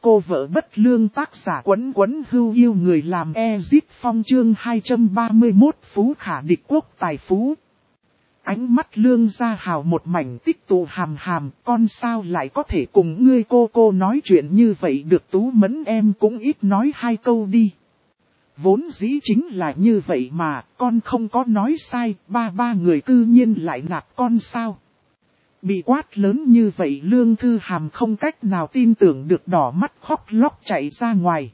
cô vợ bất lương tác giả Quấn Quấn Hưu yêu người làm Ezit Phong chương 231 phú khả địch quốc tài phú. Ánh mắt Lương Gia Hào một mảnh tích tụ hàm hàm, con sao lại có thể cùng ngươi cô nói chuyện như vậy được Tú Mẫn em cũng ít nói hai câu đi. Vốn dĩ chính là như vậy mà, con không có nói sai, ba người cư nhiên lại nạt con sao. Bị quát lớn như vậy Lương Thư Hàm không cách nào tin tưởng được, đỏ mắt khóc lóc chạy ra ngoài.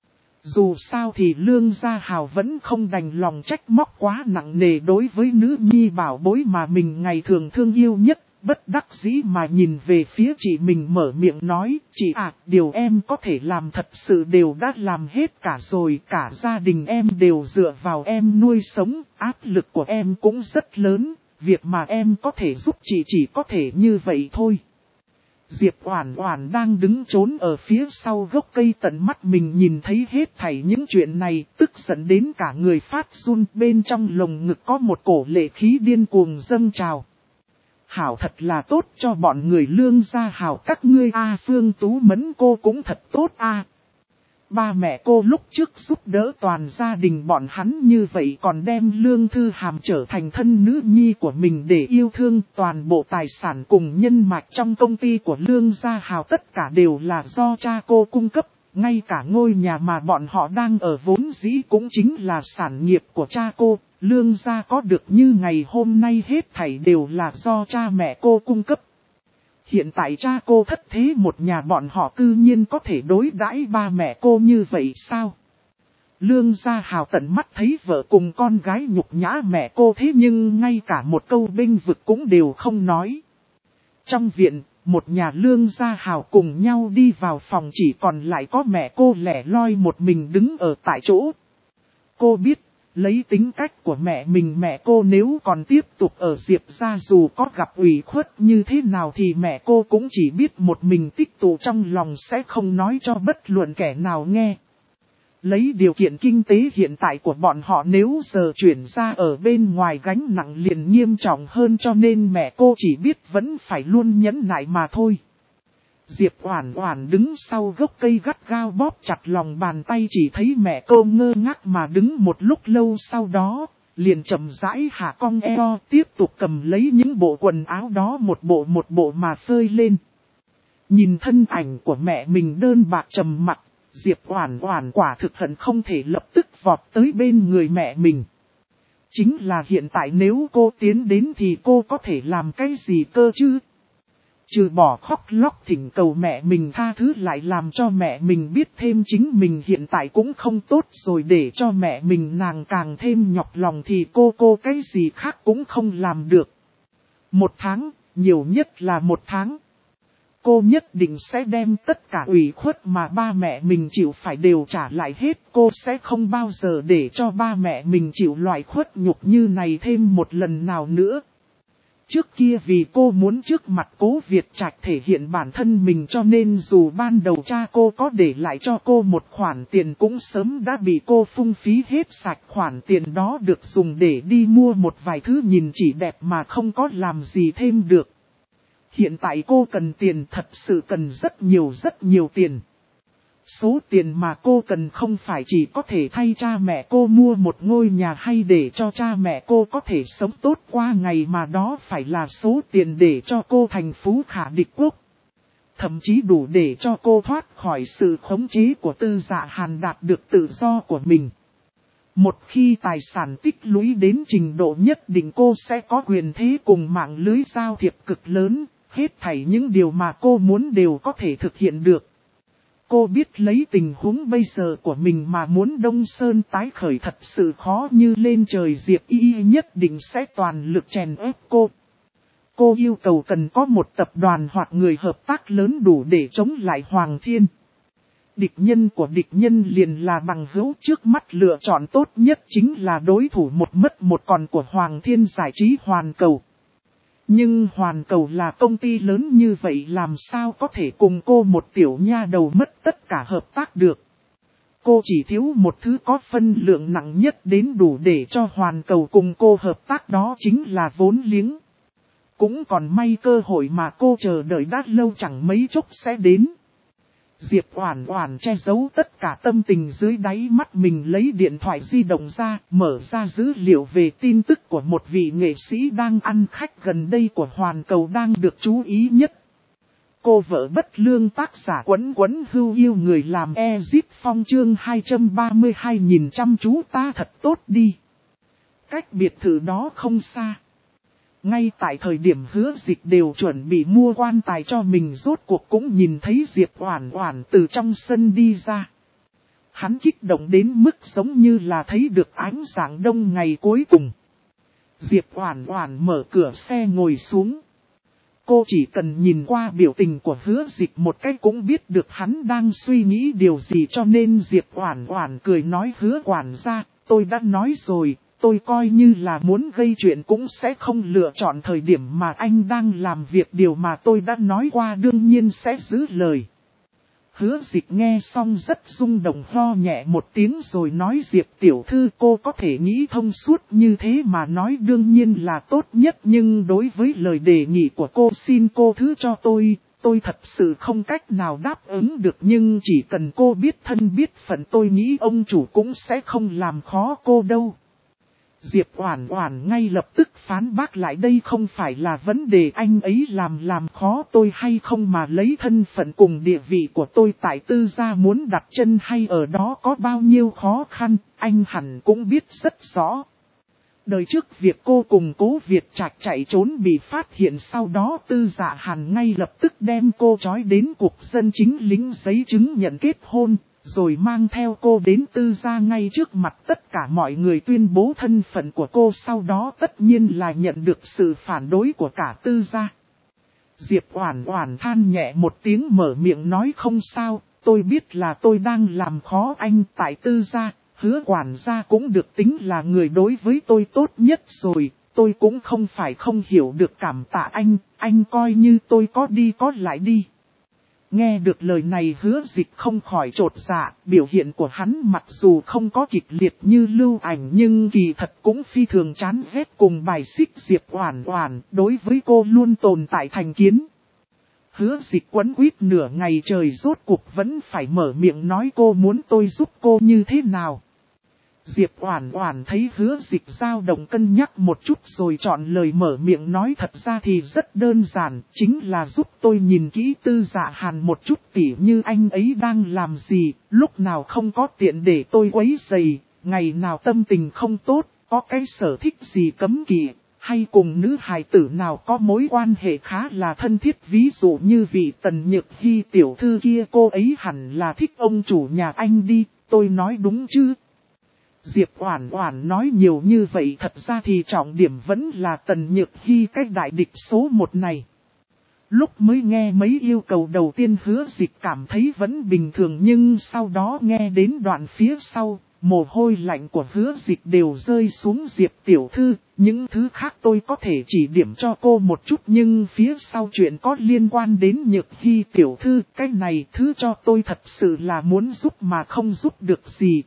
Dù sao thì Lương Gia Hào vẫn không đành lòng trách móc quá nặng nề đối với nữ nhi bảo bối mà mình ngày thường thương yêu nhất, bất đắc dĩ mà nhìn về phía chị mình mở miệng nói, chị à, điều em có thể làm thật sự đều đã làm hết cả rồi, cả gia đình em đều dựa vào em nuôi sống, áp lực của em cũng rất lớn, việc mà em có thể giúp chị chỉ có thể như vậy thôi. Diệp Oản Oản đang đứng trốn ở phía sau gốc cây, tận mắt mình nhìn thấy hết thảy những chuyện này, tức giận đến cả người phát run, bên trong lồng ngực có một cổ lệ khí điên cuồng dâng trào. Hảo thật là tốt cho bọn người Lương Gia Hào các ngươi a, Phương Tú Mẫn cô cũng thật tốt a. Ba mẹ cô lúc trước giúp đỡ toàn gia đình bọn hắn như vậy còn đem Lương Thư Hàm trở thành thân nữ nhi của mình để yêu thương, toàn bộ tài sản cùng nhân mạch trong công ty của Lương Gia Hào tất cả đều là do cha cô cung cấp, ngay cả ngôi nhà mà bọn họ đang ở vốn dĩ cũng chính là sản nghiệp của cha cô. Lương Gia có được như ngày hôm nay hết thảy đều là do cha mẹ cô cung cấp. Hiện tại cha cô thất thế một nhà, bọn họ cư nhiên có thể đối đãi ba mẹ cô như vậy sao? Lương Gia Hào tận mắt thấy vợ cùng con gái nhục nhã mẹ cô, thế nhưng ngay cả một câu bênh vực cũng đều không nói. Trong viện, một nhà Lương Gia Hào cùng nhau đi vào phòng, chỉ còn lại có mẹ cô lẻ loi một mình đứng ở tại chỗ. Cô biết, lấy tính cách của mẹ cô nếu còn tiếp tục ở Diệp gia dù có gặp ủy khuất như thế nào thì mẹ cô cũng chỉ biết một mình tích tụ trong lòng, sẽ không nói cho bất luận kẻ nào nghe. Lấy điều kiện kinh tế hiện tại của bọn họ, nếu giờ chuyển ra ở bên ngoài gánh nặng liền nghiêm trọng hơn, cho nên mẹ cô chỉ biết vẫn phải luôn nhẫn nại mà thôi. Diệp Oản Oản đứng sau gốc cây gắt gao bóp chặt lòng bàn tay, chỉ thấy mẹ cô ngơ ngác mà đứng một lúc lâu, sau đó liền chậm rãi hạ cong eo, tiếp tục cầm lấy những bộ quần áo đó một bộ mà phơi lên. Nhìn thân ảnh của mẹ mình đơn bạc trầm mặc, Diệp Oản Oản quả thực hận không thể lập tức vọt tới bên người mẹ mình. Chính là hiện tại nếu cô tiến đến thì cô có thể làm cái gì cơ chứ? Trừ bỏ khóc lóc thỉnh cầu mẹ mình tha thứ, lại làm cho mẹ mình biết thêm chính mình hiện tại cũng không tốt rồi, để cho mẹ mình nàng càng thêm nhọc lòng thì cô cái gì khác cũng không làm được. 1 tháng, nhiều nhất là 1 tháng. Cô nhất định sẽ đem tất cả ủy khuất mà ba mẹ mình chịu phải đều trả lại hết. Cô sẽ không bao giờ để cho ba mẹ mình chịu loại khuất nhục như này thêm một lần nào nữa. Trước kia vì cô muốn trước mặt Cố Việt Trạch thể hiện bản thân mình, cho nên dù ban đầu cha cô có để lại cho cô một khoản tiền cũng sớm đã bị cô phung phí hết sạch. Khoản tiền đó được dùng để đi mua một vài thứ nhìn chỉ đẹp mà không có làm gì thêm được. Hiện tại cô cần tiền, thật sự cần rất nhiều tiền. Số tiền mà cô cần không phải chỉ có thể thay cha mẹ cô mua một ngôi nhà hay để cho cha mẹ cô có thể sống tốt qua ngày, mà đó phải là số tiền để cho cô thành phú khả địch quốc. Thậm chí đủ để cho cô thoát khỏi sự khống chế của Tư Dạ Hàn, đạt được tự do của mình. Một khi tài sản tích lũy đến trình độ nhất định, cô sẽ có quyền thế cùng mạng lưới giao thiệp cực lớn, hết thảy những điều mà cô muốn đều có thể thực hiện được. Cô biết lấy tình huống bây giờ của mình mà muốn Đông Sơn tái khởi thật sự khó như lên trời. Diệp Y nhất định sẽ toàn lực chèn ép cô. Cô yêu cầu cần có một tập đoàn hoặc người hợp tác lớn đủ để chống lại Hoàng Thiên. Địch nhân của địch nhân liền là bằng hữu, trước mắt lựa chọn tốt nhất chính là đối thủ một mất một còn của Hoàng Thiên giải trí Hoàn Cầu. Nhưng Hoàn Cầu là công ty lớn như vậy, làm sao có thể cùng cô một tiểu nha đầu mất tất cả hợp tác được. Cô chỉ thiếu một thứ có phân lượng nặng nhất đến đủ để cho Hoàn Cầu cùng cô hợp tác, đó chính là vốn liếng. Cũng còn may cơ hội mà cô chờ đợi đã lâu chẳng mấy chốc sẽ đến. Diệp Oản Oản che giấu tất cả tâm tình dưới đáy mắt mình, lấy điện thoại di động ra, mở ra dữ liệu về tin tức của một vị nghệ sĩ đang ăn khách gần đây của hoàn cầu đang được chú ý nhất. Cô vợ bất lương tác giả Quấn Quấn Hưu yêu người làm Ezip Phong chương 232 nhìn chăm chú ta thật tốt đi. Cách biệt thự đó không xa. Ngay tại thời điểm Hứa Dịch đều chuẩn bị mua quan tài cho mình, rốt cuộc cũng nhìn thấy Diệp Oản Oản từ trong sân đi ra. Hắn kích động đến mức giống như là thấy được ánh sáng đông ngày cuối cùng. Diệp Oản Oản mở cửa xe ngồi xuống. Cô chỉ cần nhìn qua biểu tình của Hứa Dịch một cái cũng biết được hắn đang suy nghĩ điều gì, cho nên Diệp Oản Oản cười nói: Hứa quản gia, tôi đã nói rồi, tôi coi như là muốn gây chuyện cũng sẽ không lựa chọn thời điểm mà anh đang làm việc, điều mà tôi đã nói qua đương nhiên sẽ giữ lời. Hứa Dịch nghe xong rất rung động, ho nhẹ một tiếng rồi nói: Diệp tiểu thư, cô có thể nghĩ thông suốt như thế mà nói đương nhiên là tốt nhất, nhưng đối với lời đề nghị của cô xin cô thứ cho tôi thật sự không cách nào đáp ứng được, nhưng chỉ cần cô biết thân biết phận tôi nghĩ ông chủ cũng sẽ không làm khó cô đâu. Diệp Oản Oản ngay lập tức phán bác lại: đây không phải là vấn đề anh ấy làm khó tôi hay không, mà lấy thân phận cùng địa vị của tôi tại Tư gia muốn đặt chân hay ở đó có bao nhiêu khó khăn, anh hẳn cũng biết rất rõ. Đời trước việc cô cùng Cố Việt Trạch chạy trốn bị phát hiện, sau đó Tư Dạ Hàn ngay lập tức đem cô trói đến cục dân chính lính giấy chứng nhận kết hôn, rồi mang theo cô đến Tư gia ngay trước mặt tất cả mọi người tuyên bố thân phận của cô, sau đó tất nhiên là nhận được sự phản đối của cả Tư gia. Diệp Oản Oản than nhẹ một tiếng mở miệng nói: không sao, tôi biết là tôi đang làm khó anh tại Tư gia, Hứa quản gia cũng được tính là người đối với tôi tốt nhất rồi, tôi cũng không phải không hiểu được cảm tạ anh coi như tôi có đi có lại đi. Nghe được lời này Hứa Dịch không khỏi chột dạ, biểu hiện của hắn mặc dù không có kịch liệt như Lưu Ảnh nhưng kỳ thật cũng phi thường chán ghét cùng bài xích Diệp Oản Oản, đối với cô luôn tồn tại thành kiến. Hứa Dịch quấn quýt nửa ngày trời rốt cuộc vẫn phải mở miệng nói: cô muốn tôi giúp cô như thế nào? Diệp Oản Oản thấy Hứa Dịch dao động cân nhắc một chút rồi chọn lời mở miệng nói: thật ra thì rất đơn giản, chính là giúp tôi nhìn kỹ Tư Dạ Hàn một chút, tỉ như anh ấy đang làm gì, lúc nào không có tiện để tôi quấy rầy, ngày nào tâm tình không tốt, có cái sở thích gì cấm kỵ, hay cùng nữ hài tử nào có mối quan hệ khá là thân thiết, ví dụ như vị Tần Nhược Hi tiểu thư kia, cô ấy hẳn là thích ông chủ nhà anh đi, tôi nói đúng chứ? Diệp Oản Oản nói nhiều như vậy thật ra thì trọng điểm vẫn là Tần Nhược Hi cái đại địch số 1 này. Lúc mới nghe mấy yêu cầu đầu tiên Hứa Dịch cảm thấy vẫn bình thường, nhưng sau đó nghe đến đoạn phía sau, mồ hôi lạnh của Hứa Dịch đều rơi xuống. Diệp tiểu thư, những thứ khác tôi có thể chỉ điểm cho cô một chút, nhưng phía sau chuyện có liên quan đến Nhược Hi tiểu thư, cái này thứ cho tôi thật sự là muốn giúp mà không giúp được gì.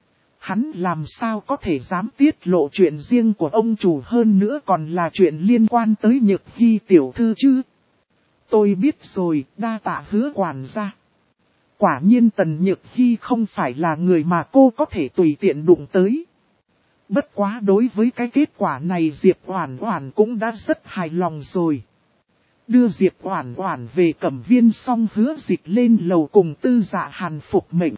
Hắn làm sao có thể dám tiết lộ chuyện riêng của ông chủ, hơn nữa còn là chuyện liên quan tới Nhược Hi tiểu thư chứ? Tôi biết rồi, đa tạ Hứa quản gia. Quả nhiên Tần Nhược Hi không phải là người mà cô có thể tùy tiện đụng tới. Bất quá đối với cái kết quả này Diệp Oản Oản cũng đã rất hài lòng rồi. Đưa Diệp Oản Oản về Cẩm Viên xong Hứa Dịch lên lầu cùng Tư Dạ Hàn phục mệnh.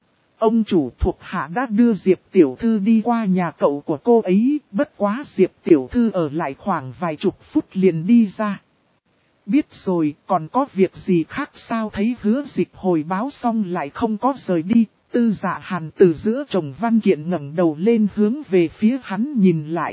Ông chủ thuộc hạ đã đưa Diệp tiểu thư đi qua nhà cậu của cô ấy, bất quá Diệp tiểu thư ở lại khoảng vài chục phút liền đi ra. Biết rồi, còn có việc gì khác sao? Thấy Hứa Dịch hồi báo xong lại không có rời đi, Tư Dạ Hàn từ giữa chồng văn kiện ngẩng đầu lên hướng về phía hắn nhìn lại.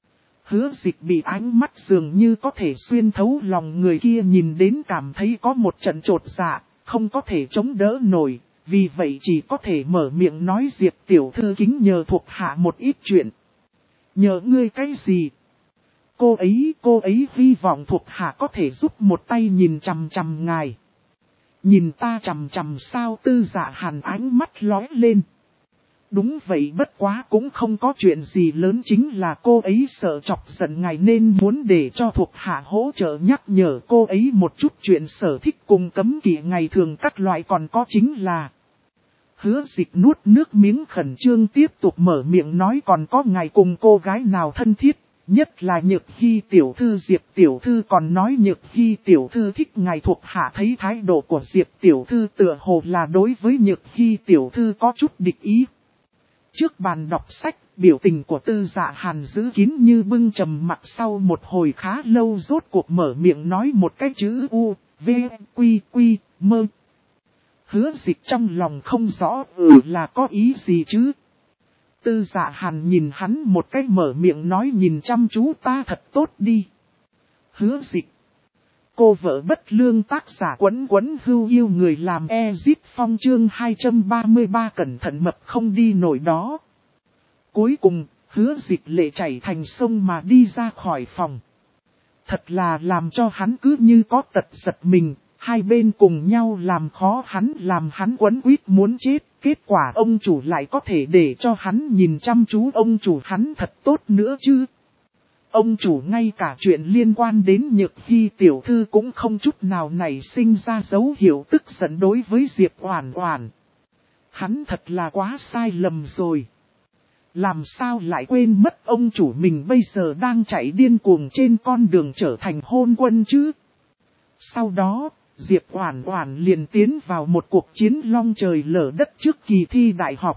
Hứa Dịch bị ánh mắt dường như có thể xuyên thấu lòng người kia nhìn đến cảm thấy có một trận chột dạ, không có thể chống đỡ nổi. Vì vậy chỉ có thể mở miệng nói: Diệp tiểu thư kính nhờ thuộc hạ một ít chuyện. Nhờ ngươi cái gì? Cô ấy hy vọng thuộc hạ có thể giúp một tay nhìn chằm chằm ngài. Nhìn ta chằm chằm sao? Tư Dạ Hàn ánh mắt lóe lên. Đúng vậy, bất quá cũng không có chuyện gì lớn, chính là cô ấy sợ chọc giận ngài nên muốn để cho thuộc hạ hỗ trợ nhắc nhở cô ấy một chút chuyện sở thích cùng cấm kỵ ngày thường các loại, còn có chính là... Hứa Dịch nuốt nước miếng khẩn trương tiếp tục mở miệng nói, còn có ngài cùng cô gái nào thân thiết, nhất là Nhược Hy tiểu thư. Diệp tiểu thư còn nói Nhược Hy tiểu thư thích ngài. Thuộc hạ thấy thái độ của Diệp tiểu thư tựa hồ là đối với Nhược Hy tiểu thư có chút địch ý. Trước bàn đọc sách, biểu tình của Tư Dạ Hàn giữ kín như bưng, trầm mặc sau một hồi khá lâu rốt cuộc mở miệng nói một cái chữ U, V, Quy, Quy, Mơ. Hứa Dịch trong lòng không rõ là có ý gì chứ. Tư Dạ Hàn nhìn hắn một cái mở miệng nói, nhìn chăm chú ta thật tốt đi. Hứa Dịch. Cô vợ bất lương, tác giả Quấn Quấn Hưu yêu người làm Ezit Phong chương 233 cẩn thận mập không đi nổi đó. Cuối cùng, Hứa Dịch lệ chảy thành sông mà đi ra khỏi phòng. Thật là làm cho hắn cứ như có tật giật mình, hai bên cùng nhau làm khó hắn, làm hắn quấn quýt muốn chết. Kết quả ông chủ lại có thể để cho hắn nhìn chăm chú ông chủ hắn thật tốt nữa chứ. Ông chủ ngay cả chuyện liên quan đến Nhược Hy tiểu thư cũng không chút nào nảy sinh ra dấu hiệu tức giận đối với Diệp Oản Oản. Hắn thật là quá sai lầm rồi. Làm sao lại quên mất ông chủ mình bây giờ đang chạy điên cuồng trên con đường trở thành hôn quân chứ. Sau đó, Diệp Oản Oản liền tiến vào một cuộc chiến long trời lở đất trước kỳ thi đại học.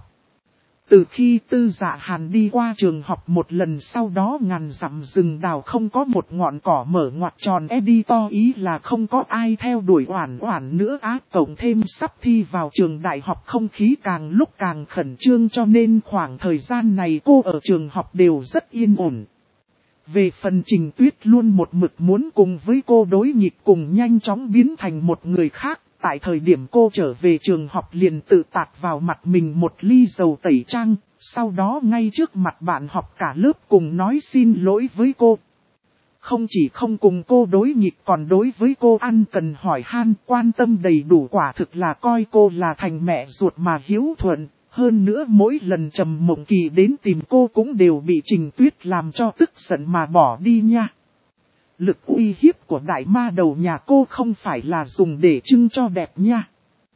Từ khi Tư Dạ Hàn đi qua trường học một lần, sau đó ngàn dặm rừng đào không có một ngọn cỏ mở ngoặc tròn editor, ý là không có ai theo đuổi Oản Oản nữa á. Cộng thêm sắp thi vào trường đại học, không khí càng lúc càng khẩn trương, cho nên khoảng thời gian này cô ở trường học đều rất yên ổn. Về phần Trình Tuyết luôn một mực muốn cùng với cô đối nghịch, cùng nhanh chóng biến thành một người khác. Tại thời điểm cô trở về trường học liền tự tạt vào mặt mình một ly dầu tẩy trang, sau đó ngay trước mặt bạn học cả lớp cùng nói xin lỗi với cô. Không chỉ không cùng cô đối nghịch, còn đối với cô ăn cần hỏi han, quan tâm đầy đủ, quả thực là coi cô là thành mẹ ruột mà hiếu thuận. Hơn nữa mỗi lần Trầm Mộng Kỳ đến tìm cô cũng đều bị Trình Tuyết làm cho tức giận mà bỏ đi nha. Lực uy hiếp của đại ma đầu nhà cô không phải là dùng để trưng cho đẹp nha.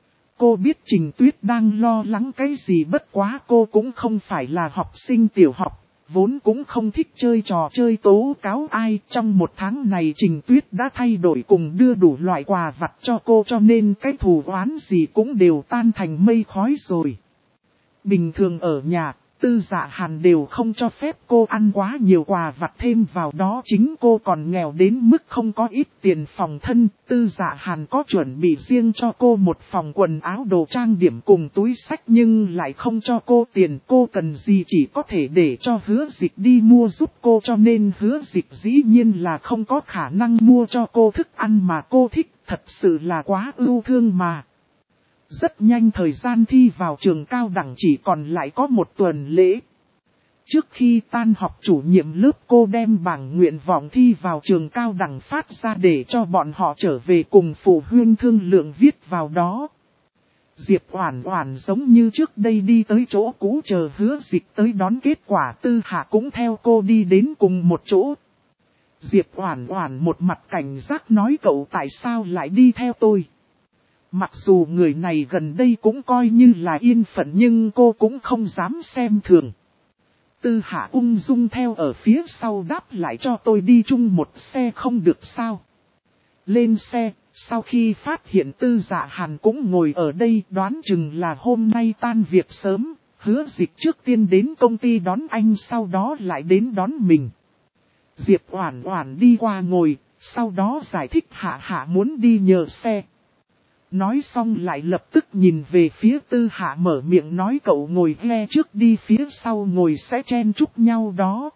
Cô biết Trình Tuyết đang lo lắng cái gì, bất quá cô cũng không phải là học sinh tiểu học, vốn cũng không thích chơi trò chơi tố cáo ai. Trong một tháng này Trình Tuyết đã thay đổi cùng đưa đủ loại quà vặt cho cô, cho nên cái thù oán gì cũng đều tan thành mây khói rồi. Bình thường ở nhà, Tư Dạ Hàn đều không cho phép cô ăn quá nhiều quà vặt, thêm vào đó chính cô còn nghèo đến mức không có ít tiền phòng thân. Tư Dạ Hàn có chuẩn bị riêng cho cô một phòng quần áo, đồ trang điểm cùng túi xách, nhưng lại không cho cô tiền. Cô cần gì chỉ có thể để cho Hứa Dịch đi mua giúp cô, cho nên Hứa Dịch dĩ nhiên là không có khả năng mua cho cô thức ăn mà cô thích, thật sự là quá ưu thương mà. Rất nhanh thời gian thi vào trường cao đẳng chỉ còn lại có một tuần lễ. Trước khi tan học, chủ nhiệm lớp cô đem bảng nguyện vọng thi vào trường cao đẳng phát ra để cho bọn họ trở về cùng phụ huynh thương lượng viết vào đó. Diệp Oản Oản giống như trước đây đi tới chỗ cũ chờ Hứa Dịch tới đón, kết quả Tư Hạ cũng theo cô đi đến cùng một chỗ. Diệp Oản Oản một mặt cảnh giác nói, cậu tại sao lại đi theo tôi? Mặc dù người này gần đây cũng coi như là yên phận, nhưng cô cũng không dám xem thường. Tư Hạ ung dung theo ở phía sau đáp lại, cho tôi đi chung một xe không được sao? Lên xe, sau khi phát hiện Tư Dạ Hàn cũng ngồi ở đây, đoán chừng là hôm nay tan việc sớm, Hứa Dịch trước tiên đến công ty đón anh, sau đó lại đến đón mình. Diệp Oản Oản đi qua ngồi, sau đó giải thích Hạ muốn đi nhờ xe. Nói xong lại lập tức nhìn về phía Tư Hạ mở miệng nói, cậu ngồi ghe trước đi, phía sau ngồi sẽ chen chúc nhau đó.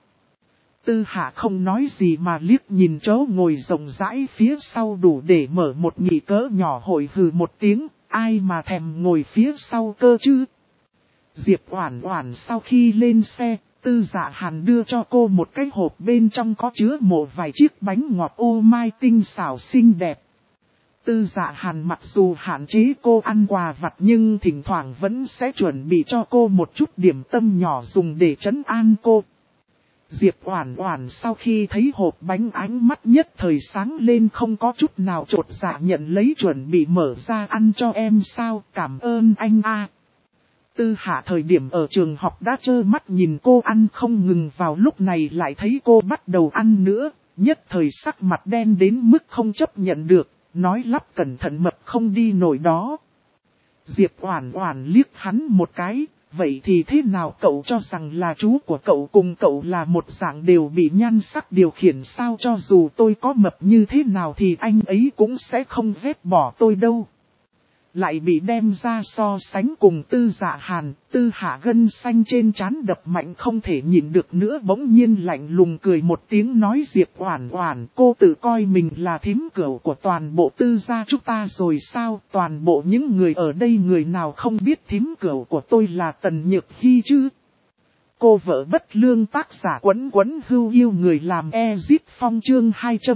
Tư Hạ không nói gì mà liếc nhìn chỗ ngồi rộng rãi phía sau đủ để mở một nghị cỡ nhỏ, hội hừ một tiếng, ai mà thèm ngồi phía sau cơ chứ. Diệp Oản Oản sau khi lên xe, Tư Dạ Hàn đưa cho cô một cái hộp, bên trong có chứa một vài chiếc bánh ngọt ô mai tinh xảo xinh đẹp. Tư Dạ Hàn mặc dù hạn chế cô ăn quà vặt nhưng thỉnh thoảng vẫn sẽ chuẩn bị cho cô một chút điểm tâm nhỏ dùng để trấn an cô. Diệp Oản Oản sau khi thấy hộp bánh ánh mắt nhất thời sáng lên, không có chút nào chột dạ nhận lấy chuẩn bị mở ra ăn cho em sao, cảm ơn anh a. Tư Hạ thời điểm ở trường học đã trơ mắt nhìn cô ăn không ngừng, vào lúc này lại thấy cô bắt đầu ăn nữa, nhất thời sắc mặt đen đến mức không chấp nhận được, nói lắp cẩn thận mập không đi nổi đó. Diệp Oản Oản liếc hắn một cái, vậy thì thế nào, cậu cho rằng là chú của cậu cùng cậu là một dạng đều bị nhan sắc điều khiển sao, cho dù tôi có mập như thế nào thì anh ấy cũng sẽ không ghét bỏ tôi đâu. Lại bị đem ra so sánh cùng Tư Dạ Hàn, Tư Hạ gân xanh trên trán đập mạnh không thể nhịn được nữa, bỗng nhiên lạnh lùng cười một tiếng nói Diệp Oản Oản, cô tự coi mình là thím cửu của toàn bộ Tư gia chúng ta rồi sao, toàn bộ những người ở đây người nào không biết thím cửu của tôi là Tần Nhược Hi chứ. Cô vợ bất lương, tác giả Quấn Quấn Hưu yêu người làm Ezip Phong chương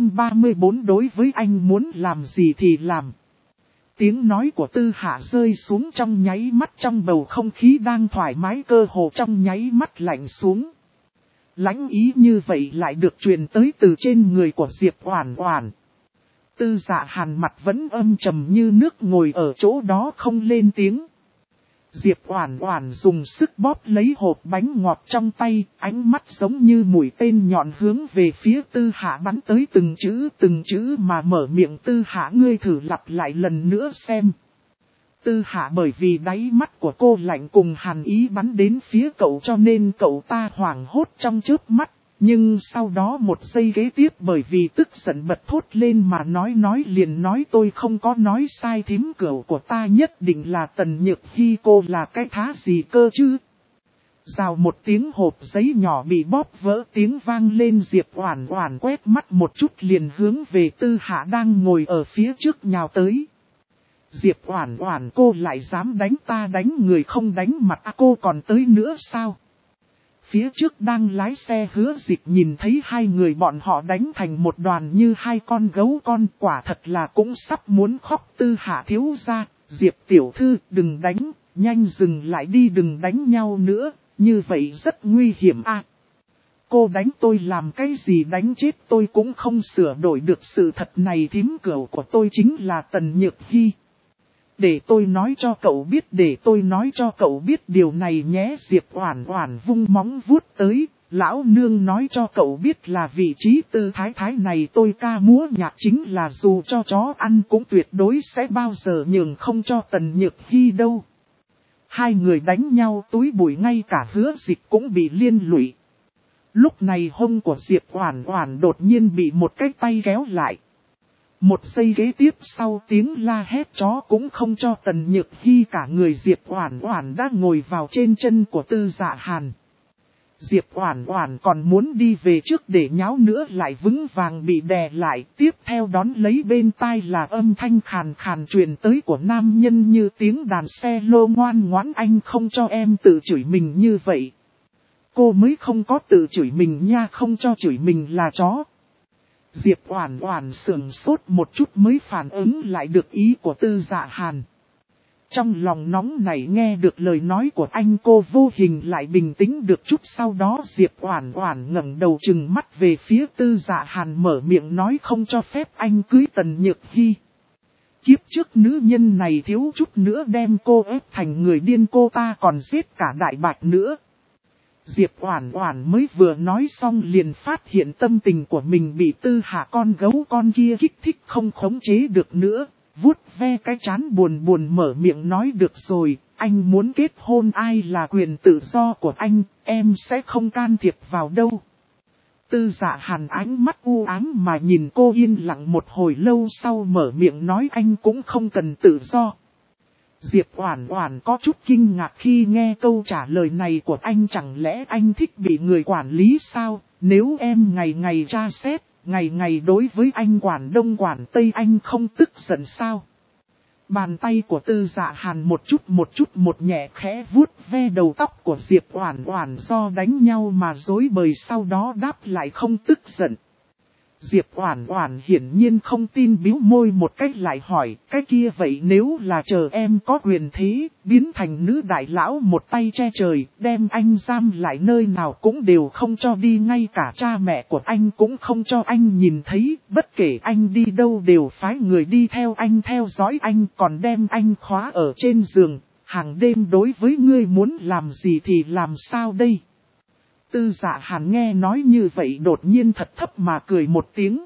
234 đối với anh muốn làm gì thì làm. Tiếng nói của Tư Hạ rơi xuống trong nháy mắt, trong bầu không khí đang thoải mái cơ hồ trong nháy mắt lạnh xuống. Lãnh ý như vậy lại được truyền tới từ trên người của Diệp Oản Oản. Tư Dạ Hàn mặt vẫn âm trầm như nước ngồi ở chỗ đó không lên tiếng. Diệp Oản Oản dùng sức bóp lấy hộp bánh ngọt trong tay, ánh mắt giống như mũi tên nhọn hướng về phía Tư Hạ bắn tới từng chữ mà mở miệng. Tư Hạ, ngươi thử lặp lại lần nữa xem. Tư Hạ bởi vì đáy mắt của cô lạnh cùng hàn ý bắn đến phía cậu cho nên cậu ta hoảng hốt trong chớp mắt. Nhưng sau đó một giây kế tiếp bởi vì tức giận bật thốt lên mà nói liền nói tôi không có nói sai, thím cửu của ta nhất định là Tần Nhược Hi, cô là cái thá gì cơ chứ. Rào một tiếng, hộp giấy nhỏ bị bóp vỡ tiếng vang lên. Diệp Oản Oản quét mắt một chút liền hướng về Tư Hạ đang ngồi ở phía trước nhào tới. Diệp Oản Oản, cô lại dám đánh ta, đánh người không đánh mặt à, cô còn tới nữa sao? Phía trước đang lái xe Hứa Dịch nhìn thấy hai người bọn họ đánh thành một đoàn như hai con gấu con, quả thật là cũng sắp muốn khóc. Tư Hạ thiếu gia, Diệp tiểu thư đừng đánh, nhanh dừng lại đi, đừng đánh nhau nữa, như vậy rất nguy hiểm à. Cô đánh tôi làm cái gì, đánh chết tôi cũng không sửa đổi được sự thật này, thím cửu của tôi chính là Tần Nhược Hi. Để tôi nói cho cậu biết, để tôi nói cho cậu biết điều này nhé. Diệp Oản Oản vung móng vuốt tới, lão nương nói cho cậu biết là vị trí Tư thái thái này tôi ca múa nhạc chính là dù cho chó ăn cũng tuyệt đối sẽ bao giờ nhường không cho Tần Nhược Hi đâu. Hai người đánh nhau túi bụi, ngay cả Hứa Dịch cũng bị liên lụy. Lúc này hông của Diệp Oản Oản đột nhiên bị một cái tay kéo lại. Một giây kế tiếp sau tiếng la hét chó cũng không cho Tần Nhược Hi cả người Diệp Oản Oản đã ngồi vào trên chân của Tư Dạ Hàn. Diệp Oản Oản còn muốn đi về trước để nháo nữa lại vững vàng bị đè lại, tiếp theo đón lấy bên tai là âm thanh khàn khàn truyền tới của nam nhân như tiếng đàn xe lô, ngoan ngoãn, anh không cho em tự chửi mình như vậy. Cô mới không có tự chửi mình nha, không cho chửi mình là chó. Diệp Oản Oản sững sốt một chút mới phản ứng lại được ý của Tư Dạ Hàn. Trong lòng nóng nảy nghe được lời nói của anh, cô vô hình lại bình tĩnh được chút, sau đó Diệp Oản Oản ngẩng đầu trừng mắt về phía Tư Dạ Hàn mở miệng nói không cho phép anh cưới Tần Nhược Hi. Kiếp trước nữ nhân này thiếu chút nữa đem cô ép thành người điên, cô ta còn giết cả Đại Bạch nữa. Diệp Oản Oản mới vừa nói xong liền phát hiện tâm tình của mình bị Tư Hạ con gấu con kia kích thích không khống chế được nữa, vuốt ve cái trán buồn buồn mở miệng nói được rồi, anh muốn kết hôn ai là quyền tự do của anh, em sẽ không can thiệp vào đâu. Tư Dạ Hàn ánh mắt u ám mà nhìn cô yên lặng một hồi lâu sau mở miệng nói anh cũng không cần tự do. Diệp Oản Oản có chút kinh ngạc khi nghe câu trả lời này của anh, chẳng lẽ anh thích bị người quản lý sao? Nếu em ngày ngày tra xét, ngày ngày đối với anh quản đông quản tây anh không tức giận sao? Bàn tay của Tư Dạ Hàn một chút một nhẹ khẽ vuốt ve đầu tóc của Diệp Oản Oản, do đánh nhau mà rối bời, sau đó đáp lại không tức giận. Diệp Oản Oản hiển nhiên không tin, bĩu môi một cách lại hỏi, cái kia vậy nếu là chờ em có quyền thế, biến thành nữ đại lão một tay che trời, đem anh giam lại nơi nào cũng đều không cho đi, ngay cả cha mẹ của anh cũng không cho anh nhìn thấy, bất kể anh đi đâu đều phái người đi theo anh, theo dõi anh, còn đem anh khóa ở trên giường, hàng đêm đối với ngươi muốn làm gì thì làm sao đây? Tư Dạ Hàn nghe nói như vậy đột nhiên thật thấp mà cười một tiếng.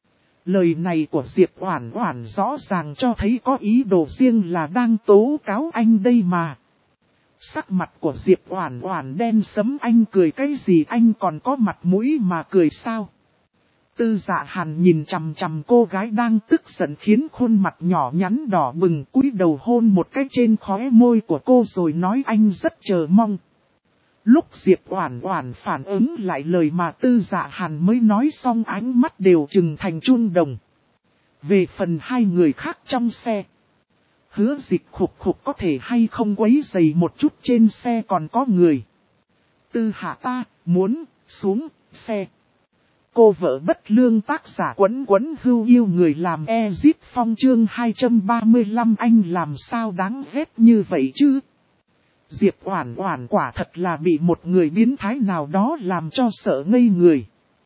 Lời này của Diệp Oản Oản rõ ràng cho thấy có ý đồ riêng, là đang tố cáo anh đây mà. Sắc mặt của Diệp Oản Oản đen sẫm, anh cười cái gì, anh còn có mặt mũi mà cười sao? Tư Dạ Hàn nhìn chằm chằm cô gái đang tức giận khiến khuôn mặt nhỏ nhắn đỏ bừng, cúi đầu hôn một cái trên khóe môi của cô rồi nói anh rất chờ mong. Lúc Diệp Oản Oản phản ứng lại lời mà Tư Dạ Hàn mới nói xong, ánh mắt đều trừng thành chun đồng. Về phần hai người khác trong xe, Hứa Dịch khục khục có thể hay không quấy rầy một chút, trên xe còn có người. Tư Hạ ta muốn xuống xe. Cô vợ bất lương, tác giả Quấn Quấn Hưu yêu người làm Ezip Phong chương 235, anh làm sao đáng ghét như vậy chứ? Diệp Oản Oản quả thật là bị một người biến thái nào đó làm cho sợ ngây người.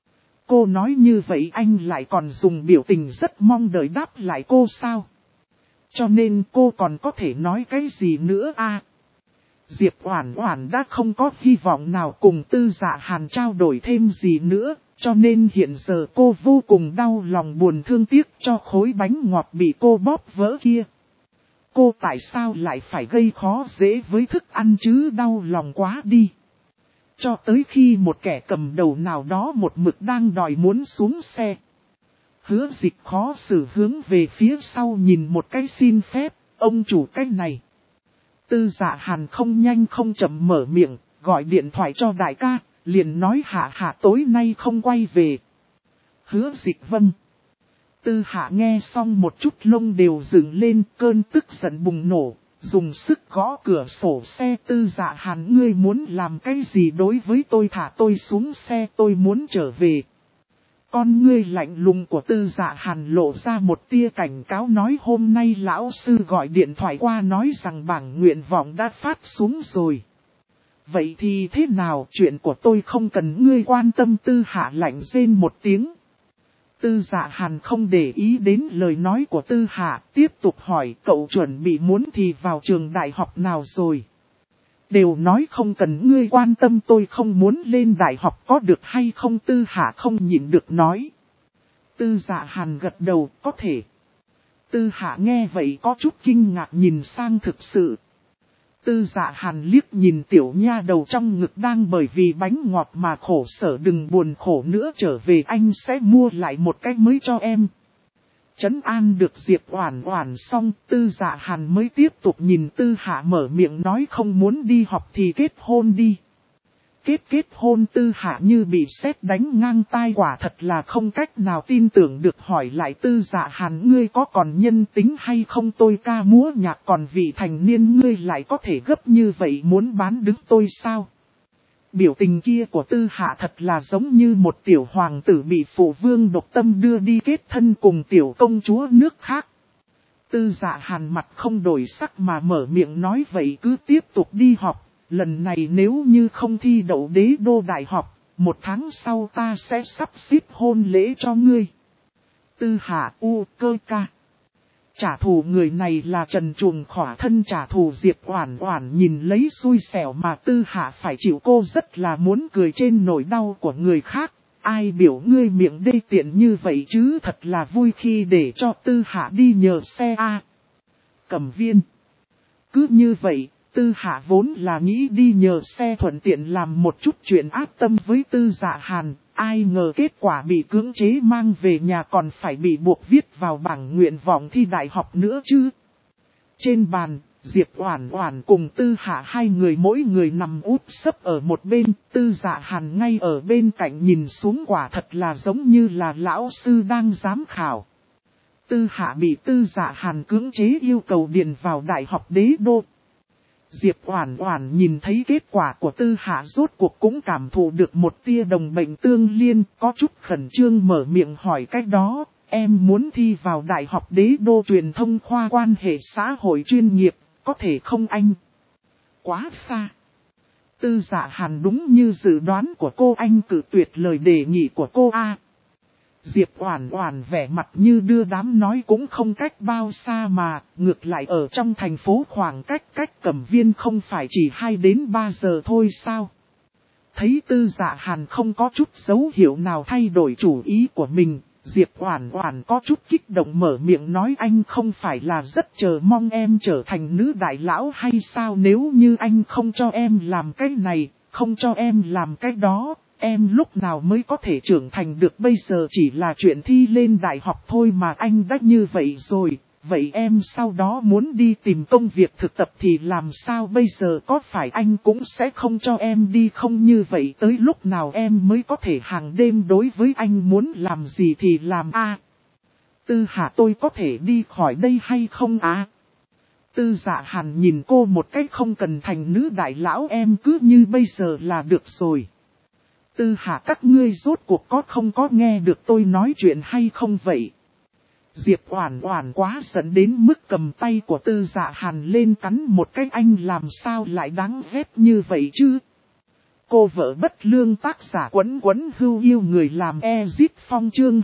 Cô nói như vậy anh lại còn dùng biểu tình rất mong đợi đáp lại cô sao? Cho nên cô còn có thể nói cái gì nữa à? Diệp Oản Oản đã không có hy vọng nào cùng Tư Dạ Hàn trao đổi thêm gì nữa, cho nên hiện giờ cô vô cùng đau lòng buồn thương tiếc cho khối bánh ngọt bị cô bóp vỡ kia. Cô tại sao lại phải gây khó dễ với thức ăn chứ, đau lòng quá đi. Cho tới khi một kẻ cầm đầu nào đó một mực đang đòi muốn xuống xe. Hứa Dịch khó xử hướng về phía sau nhìn một cái xin phép, ông chủ cái này. Tư Dạ Hàn không nhanh không chậm mở miệng, gọi điện thoại cho đại ca, liền nói Hạ tối nay không quay về. Hứa Dịch vâng. Tư Hạ nghe xong một chút lông đều dựng lên, cơn tức giận bùng nổ, dùng sức gõ cửa sổ xe. Tư Dạ Hàn, ngươi muốn làm cái gì đối với tôi, thả tôi xuống xe, tôi muốn trở về. Con ngươi lạnh lùng của Tư Dạ Hàn lộ ra một tia cảnh cáo, nói hôm nay lão sư gọi điện thoại qua nói rằng bảng nguyện vọng đã phát xuống rồi. Vậy thì thế nào, chuyện của tôi không cần ngươi quan tâm. Tư Hạ lạnh rên một tiếng. Tư Dạ Hàn không để ý đến lời nói của Tư Hạ, tiếp tục hỏi cậu chuẩn bị muốn thì vào trường đại học nào rồi. Đều nói không cần ngươi quan tâm, tôi không muốn lên đại học có được hay không? Tư Hạ không nhịn được nói. Tư Dạ Hàn gật đầu, có thể. Tư Hạ nghe vậy có chút kinh ngạc nhìn sang thực sự. Tư Dạ Hàn liếc nhìn tiểu nha đầu trong ngực đang bởi vì bánh ngọt mà khổ sở, đừng buồn khổ nữa, trở về anh sẽ mua lại một cái mới cho em. Trấn an được Diệp Oản Oản xong, Tư Dạ Hàn mới tiếp tục nhìn Tư Hạ mở miệng nói không muốn đi học thì kết hôn đi. Kết hôn? Tư Hạ như bị sét đánh ngang tai, quả thật là không cách nào tin tưởng được, hỏi lại Tư Dạ Hàn, ngươi có còn nhân tính hay không? Tôi ca múa nhạc còn vị thành niên, ngươi lại có thể gấp như vậy, muốn bán đứng tôi sao? Biểu tình kia của Tư Hạ thật là giống như một tiểu hoàng tử bị phụ vương độc tâm đưa đi kết thân cùng tiểu công chúa nước khác. Tư Dạ Hàn mặt không đổi sắc mà mở miệng nói vậy cứ tiếp tục đi học. Lần này nếu như không thi đậu đế đô đại học, 1 tháng sau ta sẽ sắp xếp hôn lễ cho ngươi. Tư Hạ cơ ca. Trả thù người này là trần truồng khỏa thân trả thù. Diệp Oản Oản nhìn lấy xui xẻo mà Tư Hạ phải chịu, cô rất là muốn cười trên nỗi đau của người khác. Ai biểu ngươi miệng đê tiện như vậy chứ, thật là vui khi để cho Tư Hạ đi nhờ xe A. Cẩm Viên. Cứ như vậy, Tư Hạ vốn là nghĩ đi nhờ xe thuận tiện làm một chút chuyện ác tâm với Tư Dạ Hàn, ai ngờ kết quả bị cưỡng chế mang về nhà, còn phải bị buộc viết vào bảng nguyện vọng thi đại học nữa chứ. Trên bàn, Diệp Oản Oản cùng Tư Hạ hai người mỗi người nằm úp sấp ở một bên, Tư Dạ Hàn ngay ở bên cạnh nhìn xuống, quả thật là giống như là lão sư đang giám khảo. Tư Hạ bị Tư Dạ Hàn cưỡng chế yêu cầu điền vào đại học đế đô. Diệp Oản Oản nhìn thấy kết quả của Tư Hạ rốt cuộc cũng cảm thụ được một tia đồng bệnh tương liên, có chút khẩn trương mở miệng hỏi cách đó, em muốn thi vào Đại học Đế Đô truyền thông khoa quan hệ xã hội chuyên nghiệp, có thể không anh? Quá xa. Tư Dạ Hàn đúng như dự đoán của cô, anh cự tuyệt lời đề nghị của cô a. Diệp Oản Oản vẻ mặt như đưa đám nói cũng không cách bao xa mà, ngược lại ở trong thành phố khoảng cách Cẩm Viên không phải chỉ 2 đến 3 giờ thôi sao? Thấy Tư Dạ Hàn không có chút dấu hiệu nào thay đổi chủ ý của mình, Diệp Oản Oản có chút kích động mở miệng nói, anh không phải là rất chờ mong em trở thành nữ đại lão hay sao? Nếu như anh không cho em làm cái này, không cho em làm cái đó, em lúc nào mới có thể trưởng thành được? Bây giờ chỉ là chuyện thi lên đại học thôi mà anh đã như vậy rồi, vậy em sau đó muốn đi tìm công việc thực tập thì làm sao bây giờ? Có phải anh cũng sẽ không cho em đi không? Như vậy tới lúc nào em mới có thể hàng đêm đối với anh muốn làm gì thì làm a? Tư Hạ, tôi có thể đi khỏi đây hay không á? Tư Dạ Hàn nhìn cô một cách, không cần thành nữ đại lão, em cứ như bây giờ là được rồi. Tư Hạ, các ngươi rốt cuộc có không có nghe được tôi nói chuyện hay không vậy? Diệp Oản Oản quá giận đến mức cầm tay của Tư Dạ Hàn lên cắn một cái, anh làm sao lại đáng ghét như vậy chứ? Cô vợ bất lương, tác giả Quấn Quấn Hưu yêu người làm Ezit Phong, chương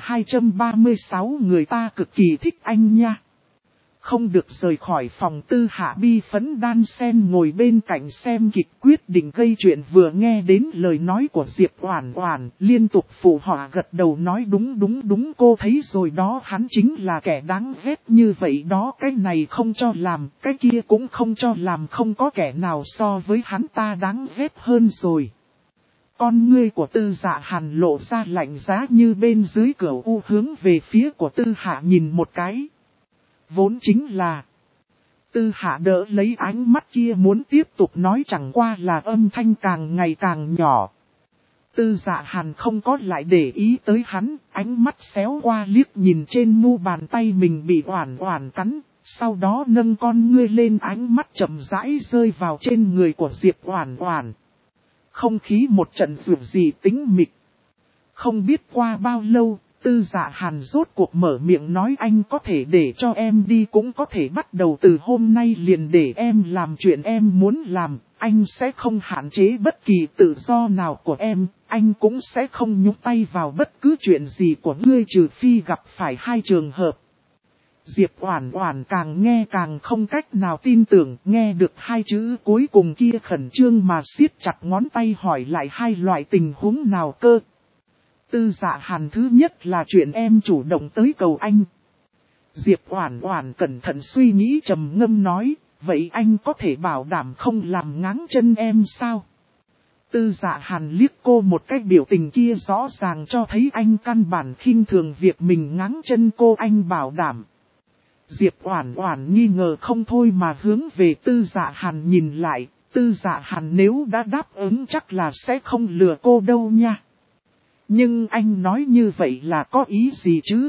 236, người ta cực kỳ thích anh nha. Không được rời khỏi phòng. Tư Hạ bi phấn đan sen ngồi bên cạnh xem kịch, quyết định gây chuyện. Vừa nghe đến lời nói của Diệp Oản Oản, liên tục phụ họa gật đầu nói đúng, cô thấy rồi đó, hắn chính là kẻ đáng ghét như vậy đó, cái này không cho làm, cái kia cũng không cho làm, không có kẻ nào so với hắn ta đáng ghét hơn rồi. Con ngươi của Tư Dạ Hàn lộ ra lạnh giá như bên dưới cửa u, hướng về phía của Tư Hạ nhìn một cái. Vốn chính là Tư Hạ đỡ lấy ánh mắt kia muốn tiếp tục nói, chẳng qua là âm thanh càng ngày càng nhỏ. Tư Dạ Hàn không có lại để ý tới hắn, ánh mắt xéo qua liếc nhìn trên mu bàn tay mình bị Oản Oản cắn, sau đó nâng con ngươi lên, ánh mắt chậm rãi rơi vào trên người của Diệp Oản Oản. Không khí một trận dịu gì tĩnh mịch. Không biết qua bao lâu, Tư Dạ Hàn rốt cuộc mở miệng nói, anh có thể để cho em đi, cũng có thể bắt đầu từ hôm nay liền để em làm chuyện em muốn làm, anh sẽ không hạn chế bất kỳ tự do nào của em, anh cũng sẽ không nhúng tay vào bất cứ chuyện gì của ngươi trừ phi gặp phải 2 trường hợp. Diệp Oản Oản càng nghe càng không cách nào tin tưởng, nghe được 2 chữ cuối cùng kia khẩn trương mà siết chặt ngón tay, hỏi lại 2 loại tình huống nào cơ? Tư Dạ Hàn, thứ nhất là chuyện em chủ động tới cầu anh. Diệp Oản Oản cẩn thận suy nghĩ trầm ngâm nói, vậy anh có thể bảo đảm không làm ngáng chân em sao? Tư Dạ Hàn liếc cô một cái, biểu tình kia rõ ràng cho thấy anh căn bản khinh thường việc mình ngáng chân cô, anh bảo đảm. Diệp Oản Oản nghi ngờ không thôi mà hướng về Tư Dạ Hàn nhìn lại, Tư Dạ Hàn nếu đã đáp ứng chắc là sẽ không lừa cô đâu nha. Nhưng anh nói như vậy là có ý gì chứ?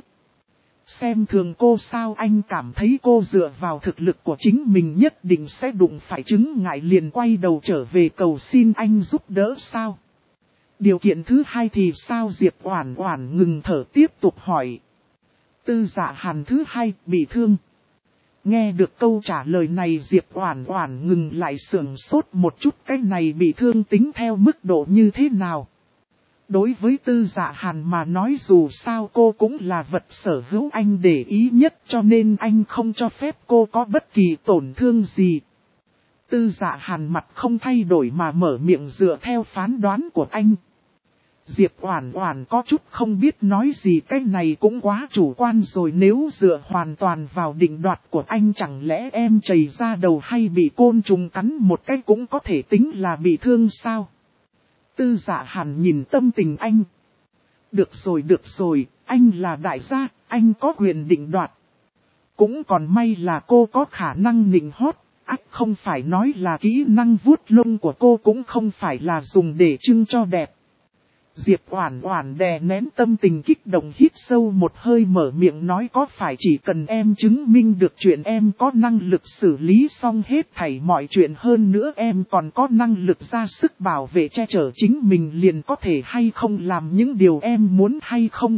Xem thường cô sao? Anh cảm thấy cô dựa vào thực lực của chính mình nhất định sẽ đụng phải chứng ngại liền quay đầu trở về cầu xin anh giúp đỡ sao? Điều kiện thứ 2 thì sao? Diệp Oản Oản ngừng thở tiếp tục hỏi. Tư Dạ Hàn, thứ 2, bị thương. Nghe được câu trả lời này, Diệp Oản Oản ngừng lại, sửng sốt một chút, cái này bị thương tính theo mức độ như thế nào? Đối với Tư Dạ Hàn mà nói, dù sao cô cũng là vật sở hữu anh để ý nhất, cho nên anh không cho phép cô có bất kỳ tổn thương gì. Tư Dạ Hàn mặt không thay đổi mà mở miệng dựa theo phán đoán của anh. Diệp Oản Oản có chút không biết nói gì, cái này cũng quá chủ quan rồi, nếu dựa hoàn toàn vào định đoạt của anh chẳng lẽ em chảy ra đầu hay bị côn trùng cắn một cái cũng có thể tính là bị thương sao? Tư Dạ Hàn nhìn tâm tình anh. Được rồi, anh là đại gia, anh có quyền định đoạt. Cũng còn may là cô có khả năng nịnh hót, không phải nói là kỹ năng vuốt lông của cô cũng không phải là dùng để trưng cho đẹp. Diệp Oản Oản đè nén tâm tình kích động hít sâu một hơi mở miệng nói có phải chỉ cần em chứng minh được chuyện em có năng lực xử lý xong hết thảy mọi chuyện hơn nữa em còn có năng lực ra sức bảo vệ che chở chính mình liền có thể hay không làm những điều em muốn hay không.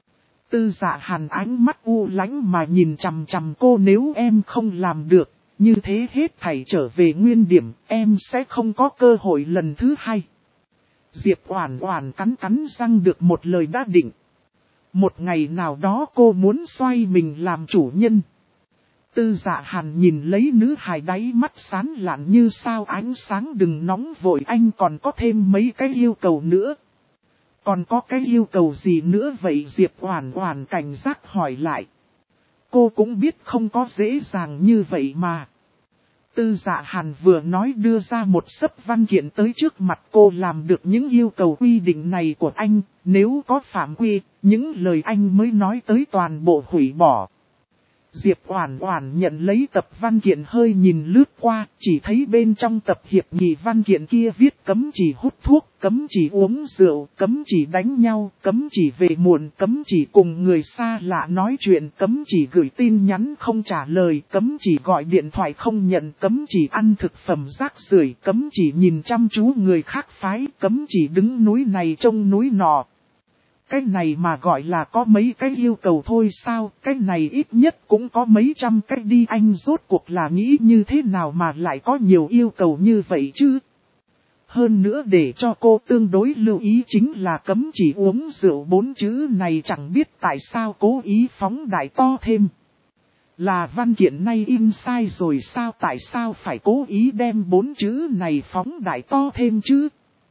Tư Dạ Hàn ánh mắt u lãnh mà nhìn chằm chằm cô nếu em không làm được, như thế hết thảy trở về nguyên điểm em sẽ không có cơ hội lần thứ hai. Diệp Oản Oản cắn răng được một lời đã định. Một ngày nào đó cô muốn xoay mình làm chủ nhân. Tư Dạ Hàn nhìn lấy nữ hài đáy mắt sáng lạn như sao ánh sáng đừng nóng vội anh còn có thêm mấy cái yêu cầu nữa. Còn có cái yêu cầu gì nữa vậy Diệp Oản Oản cảnh giác hỏi lại. Cô cũng biết không có dễ dàng như vậy mà. Tư Dạ Hàn vừa nói đưa ra một xấp văn kiện tới trước mặt cô làm được những yêu cầu quy định này của anh, nếu có phạm quy, những lời anh mới nói tới toàn bộ hủy bỏ. Diệp Oản Oản nhận lấy tập văn kiện hơi nhìn lướt qua, chỉ thấy bên trong tập hiệp nghị văn kiện kia viết cấm chỉ hút thuốc, cấm chỉ uống rượu, cấm chỉ đánh nhau, cấm chỉ về muộn, cấm chỉ cùng người xa lạ nói chuyện, cấm chỉ gửi tin nhắn không trả lời, cấm chỉ gọi điện thoại không nhận, cấm chỉ ăn thực phẩm rác rưởi, cấm chỉ nhìn chăm chú người khác phái, cấm chỉ đứng núi này trông núi nọ. Cái này mà gọi là có mấy cái yêu cầu thôi sao, cái này ít nhất cũng có mấy trăm cái đi anh rốt cuộc là nghĩ như thế nào mà lại có nhiều yêu cầu như vậy chứ. Hơn nữa để cho cô tương đối lưu ý chính là cấm chỉ uống rượu 4 chữ này chẳng biết tại sao cố ý phóng đại to thêm. Là văn kiện này in sai rồi sao tại sao phải cố ý đem 4 chữ này phóng đại to thêm chứ.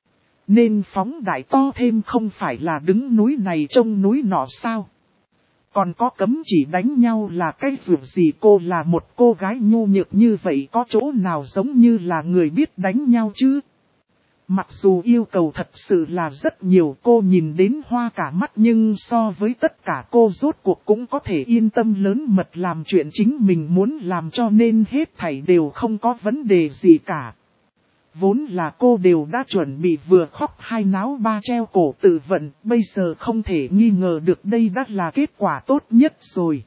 Nên phóng đại to thêm không phải là đứng núi này trông núi nọ sao. Còn có cấm chỉ đánh nhau là cái việc gì cô là một cô gái nhu nhược như vậy có chỗ nào giống như là người biết đánh nhau chứ. Mặc dù yêu cầu thật sự là rất nhiều cô nhìn đến hoa cả mắt nhưng so với tất cả cô rốt cuộc cũng có thể yên tâm lớn mật làm chuyện chính mình muốn làm cho nên hết thảy đều không có vấn đề gì cả. Vốn là cô đều đã chuẩn bị vừa khóc hai náo ba treo cổ tự vận, bây giờ không thể nghi ngờ được đây đã là kết quả tốt nhất rồi.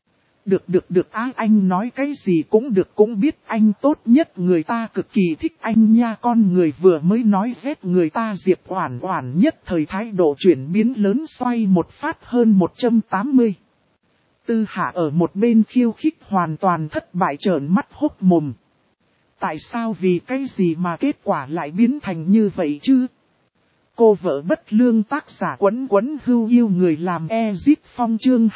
Được anh nói cái gì cũng được cũng biết anh tốt nhất người ta cực kỳ thích anh nha con người vừa mới nói ghét người ta Diệp Oản Oản nhất thời thái độ chuyển biến lớn xoay một phát hơn 180. Tư Hạ ở một bên khiêu khích hoàn toàn thất bại trợn mắt hốc mồm. Tại sao vì cái gì mà kết quả lại biến thành như vậy chứ? Cô vợ bất lương tác giả Quấn hưu yêu người làm Ezip Phong chương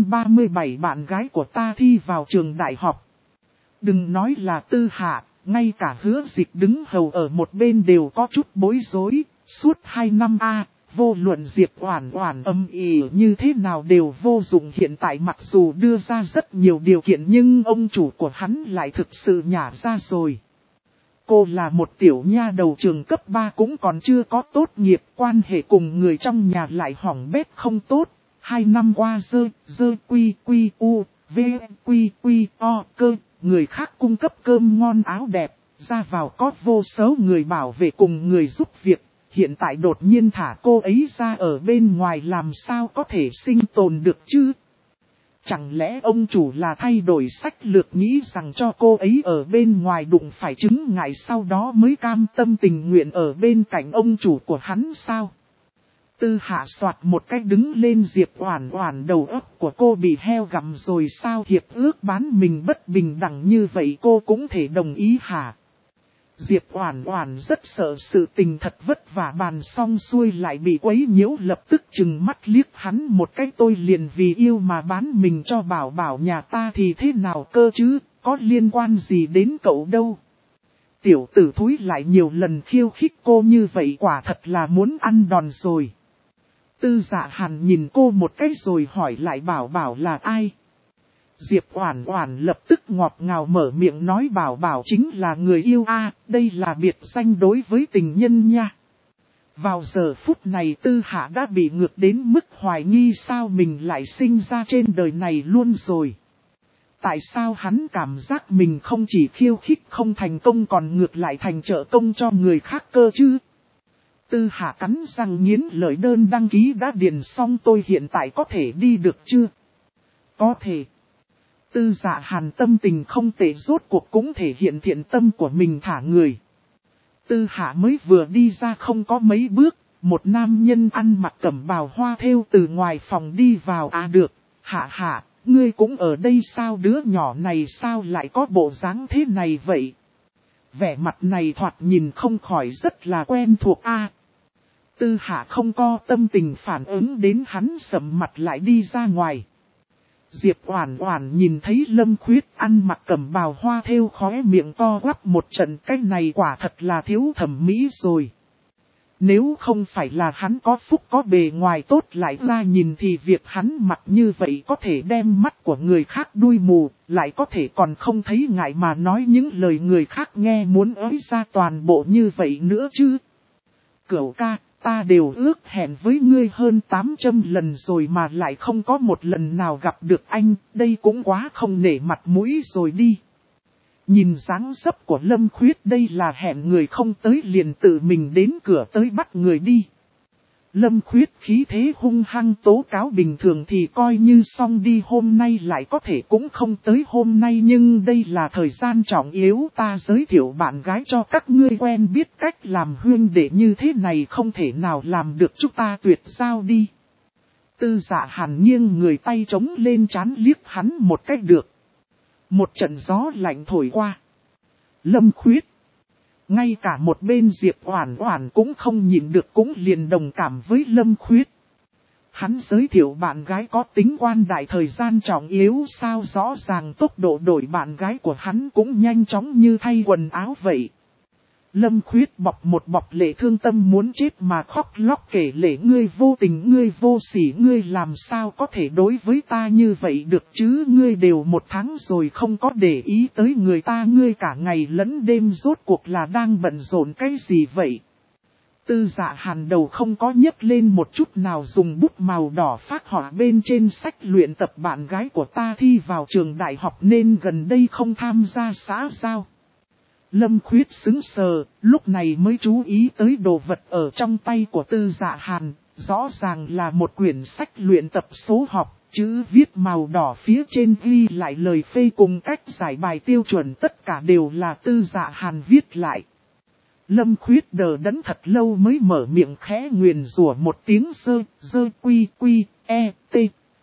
237 bạn gái của ta thi vào trường đại học. Đừng nói là Tư Hạ, ngay cả Hứa Dịch đứng hầu ở một bên đều có chút bối rối, suốt 2 năm vô luận Diệp Oản Oản âm ỉ như thế nào đều vô dụng hiện tại mặc dù đưa ra rất nhiều điều kiện nhưng ông chủ của hắn lại thực sự nhả ra rồi. Cô là một tiểu nha đầu trường cấp 3 cũng còn chưa có tốt nghiệp, quan hệ cùng người trong nhà lại hỏng bét không tốt. 2 năm qua dơ quy u, v quy o cơ, người khác cung cấp cơm ngon áo đẹp, ra vào có vô số người bảo vệ cùng người giúp việc. Hiện tại đột nhiên thả cô ấy ra ở bên ngoài làm sao có thể sinh tồn được chứ? Chẳng lẽ ông chủ là thay đổi sách lược nghĩ rằng cho cô ấy ở bên ngoài đụng phải chứng ngại sau đó mới cam tâm tình nguyện ở bên cạnh ông chủ của hắn sao? Tư Hạ soạt một cách đứng lên Diệp Oản Oản đầu óc của cô bị heo gặm rồi sao hiệp ước bán mình bất bình đẳng như vậy cô cũng thể đồng ý hả? Diệp Oản Oản rất sợ sự tình thật vất vả bàn xong xuôi lại bị quấy nhiễu lập tức trừng mắt liếc hắn một cái tôi liền vì yêu mà bán mình cho bảo bảo nhà ta thì thế nào cơ chứ, có liên quan gì đến cậu đâu. Tiểu tử thúi lại nhiều lần khiêu khích cô như vậy quả thật là muốn ăn đòn rồi. Tư Dạ Hàn nhìn cô một cái rồi hỏi lại bảo bảo là ai. Diệp Oản Oản lập tức ngọt ngào mở miệng nói bảo bảo chính là người yêu đây là biệt danh đối với tình nhân nha. Vào giờ phút này Tư Hạ đã bị ngược đến mức hoài nghi sao mình lại sinh ra trên đời này luôn rồi. Tại sao hắn cảm giác mình không chỉ khiêu khích không thành công còn ngược lại thành trợ công cho người khác cơ chứ? Tư Hạ cắn răng nghiến lợi, đơn đăng ký đã điền xong, tôi hiện tại có thể đi được chưa? Có thể. Tư Dạ Hàn tâm tình không tệ, rốt cuộc cũng thể hiện thiện tâm của mình thả người. Tư Hạ mới vừa đi ra không có mấy bước, một nam nhân ăn mặc cẩm bào hoa thêu từ ngoài phòng đi vào. À được, Hạ, ngươi cũng ở đây sao? Đứa nhỏ này sao lại có bộ dáng thế này vậy? Vẻ mặt này thoạt nhìn không khỏi rất là quen thuộc a. Tư Hạ không có tâm tình phản ứng đến hắn, sầm mặt lại đi ra ngoài. Diệp Oản Oản nhìn thấy Lâm Khuyết ăn mặc cẩm bào hoa thêu, khóe miệng to quắp một trận, cái này quả thật là thiếu thẩm mỹ rồi. Nếu không phải là hắn có phúc có bề ngoài tốt lại ra nhìn thì việc hắn mặc như vậy có thể đem mắt của người khác đuôi mù, lại có thể còn không thấy ngại mà nói những lời người khác nghe muốn ới ra toàn bộ như vậy nữa chứ. Cửu ca, ta đều ước hẹn với ngươi hơn 800 lần rồi mà lại không có một lần nào gặp được anh, đây cũng quá không nể mặt mũi rồi đi. Nhìn dáng dấp của Lâm Khuyết đây là hẹn người không tới liền tự mình đến cửa tới bắt người đi. Lâm Khuyết khí thế hung hăng tố cáo, bình thường thì coi như xong đi, hôm nay lại có thể cũng không tới hôm nay, nhưng đây là thời gian trọng yếu, ta giới thiệu bạn gái cho các ngươi quen biết, cách làm huynh đệ như thế này không thể nào làm được, chúng ta tuyệt giao đi. Tư Dạ Hàn nghiêng người, tay trống lên trán liếc hắn một cách được. Một trận gió lạnh thổi qua. Lâm Khuyết. Ngay cả một bên Diệp Oản Oản cũng không nhịn được, cũng liền đồng cảm với Lâm Khuyết. Hắn giới thiệu bạn gái có tính quan đại, thời gian trọng yếu sao? Rõ ràng tốc độ đổi bạn gái của hắn cũng nhanh chóng như thay quần áo vậy. Lâm Khuyết bọc một bọc lệ, thương tâm muốn chết mà khóc lóc kể lể, ngươi vô tình, ngươi vô sỉ, ngươi làm sao có thể đối với ta như vậy được chứ? Ngươi đều 1 tháng rồi không có để ý tới người ta, ngươi cả ngày lẫn đêm rốt cuộc là đang bận rộn cái gì vậy? Tư Dạ Hàn đầu không có nhấc lên một chút nào, dùng bút màu đỏ phác họa bên trên sách luyện tập, bạn gái của ta thi vào trường đại học nên gần đây không tham gia xã giao. Lâm Khuyết sững sờ, lúc này mới chú ý tới đồ vật ở trong tay của Tư Dạ Hàn, rõ ràng là một quyển sách luyện tập số học, chữ viết màu đỏ phía trên ghi lại lời phê cùng cách giải bài tiêu chuẩn, tất cả đều là Tư Dạ Hàn viết lại. Lâm Khuyết đờ đẫn thật lâu mới mở miệng khẽ nguyền rủa một tiếng, dơ quy quy e t.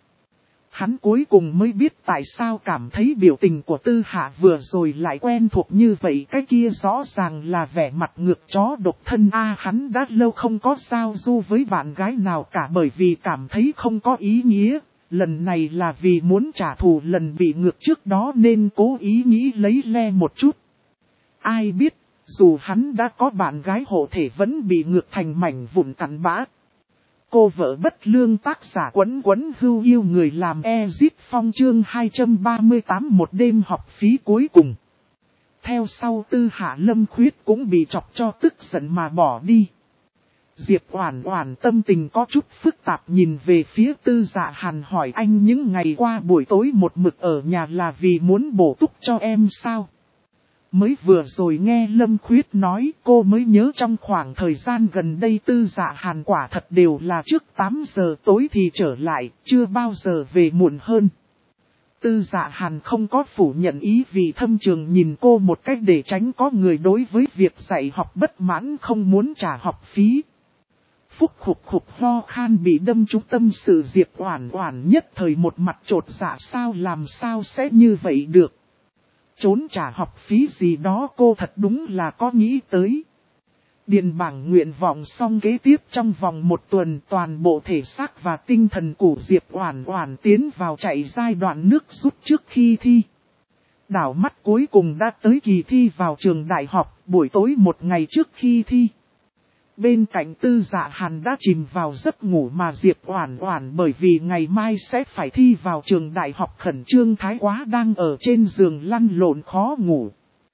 Hắn cuối cùng mới biết tại sao cảm thấy biểu tình của Tư Hạ vừa rồi lại quen thuộc như vậy, cái kia rõ ràng là vẻ mặt ngược chó độc thân a. Hắn đã lâu không có giao du với bạn gái nào cả, bởi vì cảm thấy không có ý nghĩa. Lần này là vì muốn trả thù lần bị ngược trước đó nên cố ý nghĩ lấy le một chút. Ai biết, dù hắn đã có bạn gái hộ thể vẫn bị ngược thành mảnh vụn cặn bã. Cô vợ bất lương, tác giả Quấn Quấn Hưu yêu người làm Ezip Phong, chương 238, một đêm học phí cuối cùng. Theo sau Tư Hạ, Lâm Khuyết cũng bị chọc cho tức giận mà bỏ đi. Diệp Oản Oản tâm tình có chút phức tạp nhìn về phía Tư Dạ Hàn, hỏi anh những ngày qua buổi tối một mực ở nhà là vì muốn bổ túc cho em sao? Mới vừa rồi nghe Lâm Khuyết nói, cô mới nhớ trong khoảng thời gian gần đây Tư Dạ Hàn quả thật đều là trước 8 giờ tối thì trở lại, chưa bao giờ về muộn hơn. Tư Dạ Hàn không có phủ nhận ý vì thâm trường nhìn cô một cách để tránh có người đối với việc dạy học bất mãn không muốn trả học phí. Phúc khục ho khan bị đâm trúng tâm sự, Diệp Oản Oản nhất thời một mặt chột dạ, sao làm sao sẽ như vậy được. Trốn trả học phí gì đó cô thật đúng là có nghĩ tới. Điền bảng nguyện vọng xong, kế tiếp trong vòng 1 tuần toàn bộ thể xác và tinh thần của Diệp Oản Oản tiến vào chạy giai đoạn nước rút trước khi thi. Đảo mắt cuối cùng đã tới kỳ thi vào trường đại học, buổi tối một ngày trước khi thi. Bên cạnh Tư Dạ Hàn đã chìm vào giấc ngủ mà Diệp Oản Oản bởi vì ngày mai sẽ phải thi vào trường đại học khẩn trương thái quá, đang ở trên giường lăn lộn khó ngủ.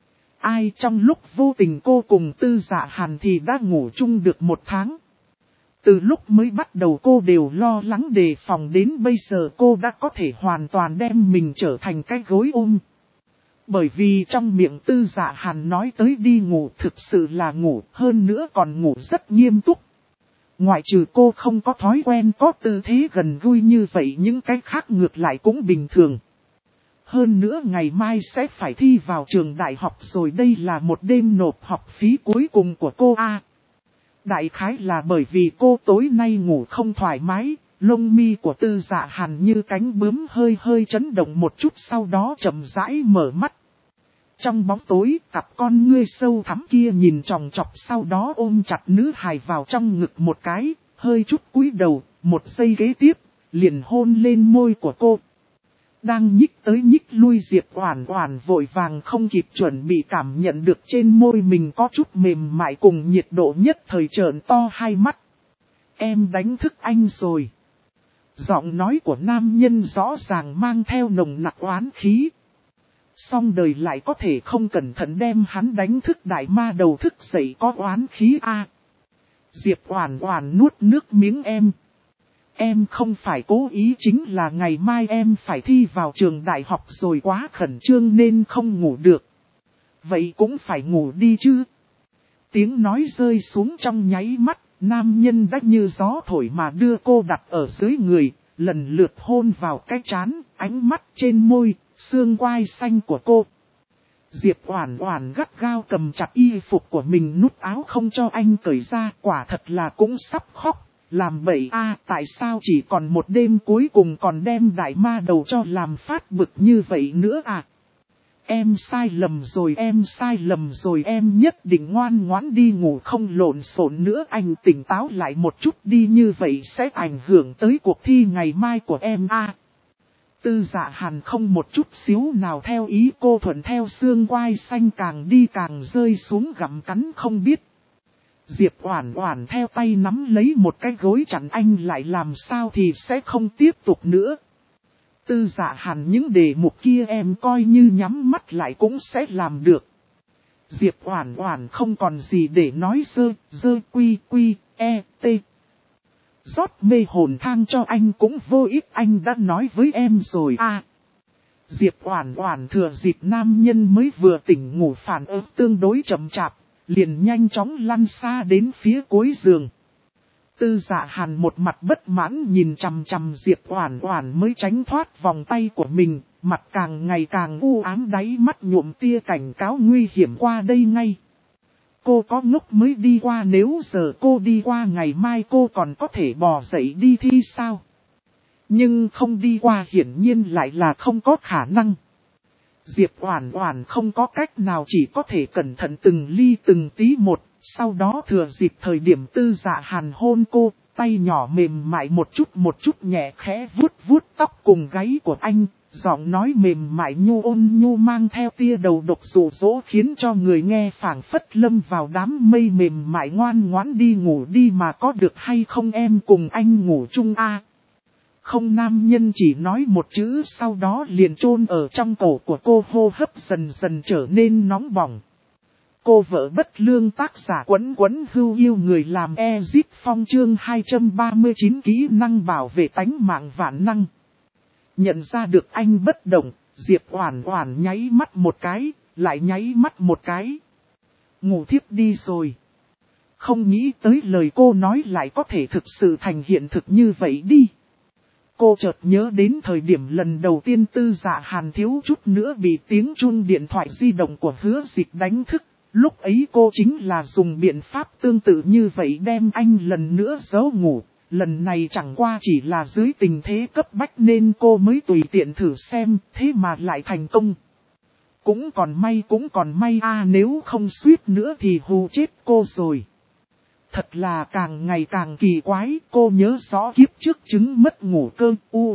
Ai trong lúc vô tình cô cùng Tư Dạ Hàn thì đã ngủ chung được 1 tháng. Từ lúc mới bắt đầu cô đều lo lắng đề phòng, đến bây giờ cô đã có thể hoàn toàn đem mình trở thành cái gối ôm. Bởi vì trong miệng Tư Dạ Hàn nói tới đi ngủ thực sự là ngủ, hơn nữa còn ngủ rất nghiêm túc. Ngoại trừ cô không có thói quen có tư thế gần gũi như vậy, những cái khác ngược lại cũng bình thường. Hơn nữa ngày mai sẽ phải thi vào trường đại học rồi, đây là một đêm nộp học phí cuối cùng của cô A. Đại khái là bởi vì cô tối nay ngủ không thoải mái, lông mi của Tư Dạ Hàn như cánh bướm hơi hơi chấn động một chút, sau đó chậm rãi mở mắt. Trong bóng tối, cặp con ngươi sâu thẳm kia nhìn chòng chọc, sau đó ôm chặt nữ hài vào trong ngực một cái, hơi chút cúi đầu, một giây kế tiếp, liền hôn lên môi của cô. Đang nhích tới nhích lui, Diệp Oản Oản vội vàng không kịp chuẩn bị cảm nhận được trên môi mình có chút mềm mại cùng nhiệt độ, nhất thời trợn to hai mắt. Em đánh thức anh rồi. Giọng nói của nam nhân rõ ràng mang theo nồng nặc oán khí. Song đời lại có thể không cẩn thận đem hắn đánh thức, đại ma đầu thức dậy có oán khí a. Diệp Oản Oản nuốt nước miếng Em không phải cố ý, chính là ngày mai em phải thi vào trường đại học rồi, quá khẩn trương nên không ngủ được. Vậy cũng phải ngủ đi chứ. Tiếng nói rơi xuống trong nháy mắt, nam nhân đã như gió thổi mà đưa cô đặt ở dưới người, lần lượt hôn vào cái trán, ánh mắt, trên môi, xương quai xanh của cô. Diệp Oản Oản gắt gao cầm chặt y phục của mình, nút áo không cho anh cởi ra, quả thật là cũng sắp khóc. Làm bậy a, tại sao chỉ còn một đêm cuối cùng còn đem đại ma đầu cho làm phát bực như vậy nữa à? Em sai lầm rồi, em sai lầm rồi, em nhất định ngoan ngoãn đi ngủ không lộn xộn nữa, anh tỉnh táo lại một chút đi, như vậy sẽ ảnh hưởng tới cuộc thi ngày mai của em a. Tư Dạ Hàn không một chút xíu nào theo ý cô, thuận theo xương quai xanh càng đi càng rơi xuống, gặm cắn không biết. Diệp Oản Oản theo tay nắm lấy một cái gối chặn anh lại, làm sao thì sẽ không tiếp tục nữa. Tư Dạ Hàn, những đề mục kia em coi như nhắm mắt lại cũng sẽ làm được. Diệp Oản Oản không còn gì để nói, t. Rót mê hồn thang cho anh cũng vô ích, anh đã nói với em rồi à. Diệp Oản Oản thừa dịp nam nhân mới vừa tỉnh ngủ phản ứng tương đối chậm chạp, liền nhanh chóng lăn xa đến phía cuối giường. Tư Dạ Hàn một mặt bất mãn nhìn chằm chằm Diệp Oản Oản mới tránh thoát vòng tay của mình, mặt càng ngày càng u ám, đáy mắt nhuộm tia cảnh cáo nguy hiểm, qua đây ngay. Cô có ngốc mới đi qua, nếu giờ cô đi qua ngày mai cô còn có thể bò dậy đi thi sao? Nhưng không đi qua hiển nhiên lại là không có khả năng. Diệp Oản Oản không có cách nào, chỉ có thể cẩn thận từng ly từng tí một, sau đó thừa dịp thời điểm Tư Dạ Hàn hôn cô, tay nhỏ mềm mại một chút nhẹ khẽ vuốt vuốt tóc cùng gáy của anh, giọng nói mềm mại nhu ôn nhu mang theo tia đầu độc dụ dỗ, khiến cho người nghe phảng phất lâm vào đám mây mềm mại, ngoan ngoãn đi ngủ đi mà có được hay không, em cùng anh ngủ chung a. Không, nam nhân chỉ nói một chữ sau đó liền chôn ở trong cổ của cô, hô hấp dần dần trở nên nóng bỏng. Cô vợ bất lương, tác giả Quấn Quấn Hưu Yêu Người làm Ezip Phong, chương 239, kỹ năng bảo vệ tánh mạng vạn năng. Nhận ra được anh bất động, Diệp Oản Oản nháy mắt một cái, lại nháy mắt một cái. Ngủ thiếp đi rồi. Không nghĩ tới lời cô nói lại có thể thực sự thành hiện thực như vậy đi. Cô chợt nhớ đến thời điểm lần đầu tiên Tư Dạ Hàn thiếu chút nữa bị tiếng chuông điện thoại di động của Hứa Dịch đánh thức. Lúc ấy cô chính là dùng biện pháp tương tự như vậy đem anh lần nữa giấu ngủ. Lần này chẳng qua chỉ là dưới tình thế cấp bách nên cô mới tùy tiện thử xem, thế mà lại thành công. Cũng còn may a, nếu không suýt nữa thì hù chết cô rồi. Thật là càng ngày càng kỳ quái, cô nhớ rõ kiếp trước chứng mất ngủ cơ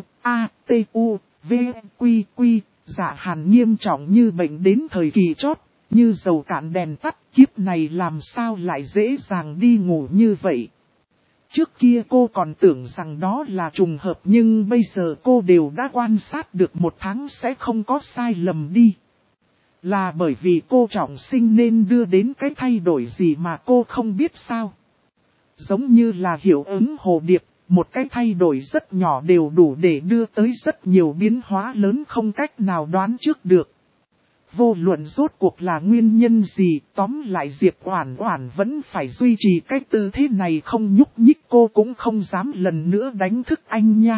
U-A-T-U-V-Quy-Quy, Dạ Hàn nghiêm trọng như bệnh đến thời kỳ chót, như dầu cạn đèn tắt, kiếp này làm sao lại dễ dàng đi ngủ như vậy. Trước kia cô còn tưởng rằng đó là trùng hợp, nhưng bây giờ cô đều đã quan sát được một tháng sẽ không có sai lầm đi. Là bởi vì cô trọng sinh nên đưa đến cái thay đổi gì mà cô không biết sao. Giống như là hiệu ứng hồ điệp, một cái thay đổi rất nhỏ đều đủ để đưa tới rất nhiều biến hóa lớn không cách nào đoán trước được. Vô luận rốt cuộc là nguyên nhân gì, tóm lại Diệp Oản Oản vẫn phải duy trì cái tư thế này không nhúc nhích, cô cũng không dám lần nữa đánh thức anh nha.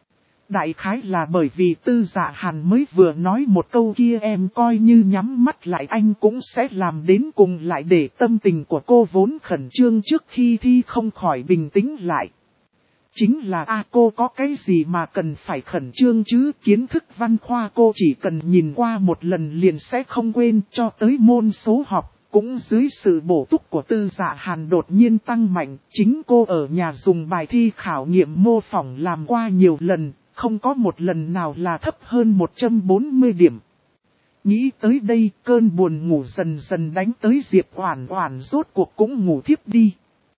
Đại khái là bởi vì Tư Dạ Hàn mới vừa nói một câu kia, em coi như nhắm mắt lại anh cũng sẽ làm đến cùng, lại để tâm tình của cô vốn khẩn trương trước khi thi không khỏi bình tĩnh lại. Chính là cô có cái gì mà cần phải khẩn trương chứ, kiến thức văn khoa cô chỉ cần nhìn qua một lần liền sẽ không quên, cho tới môn số học. Cũng dưới sự bổ túc của Tư Dạ Hàn đột nhiên tăng mạnh, chính cô ở nhà dùng bài thi khảo nghiệm mô phỏng làm qua nhiều lần, không có một lần nào là thấp hơn 140 điểm. Nghĩ tới đây, cơn buồn ngủ dần dần đánh tới, Diệp Oản Oản rốt cuộc cũng ngủ thiếp đi.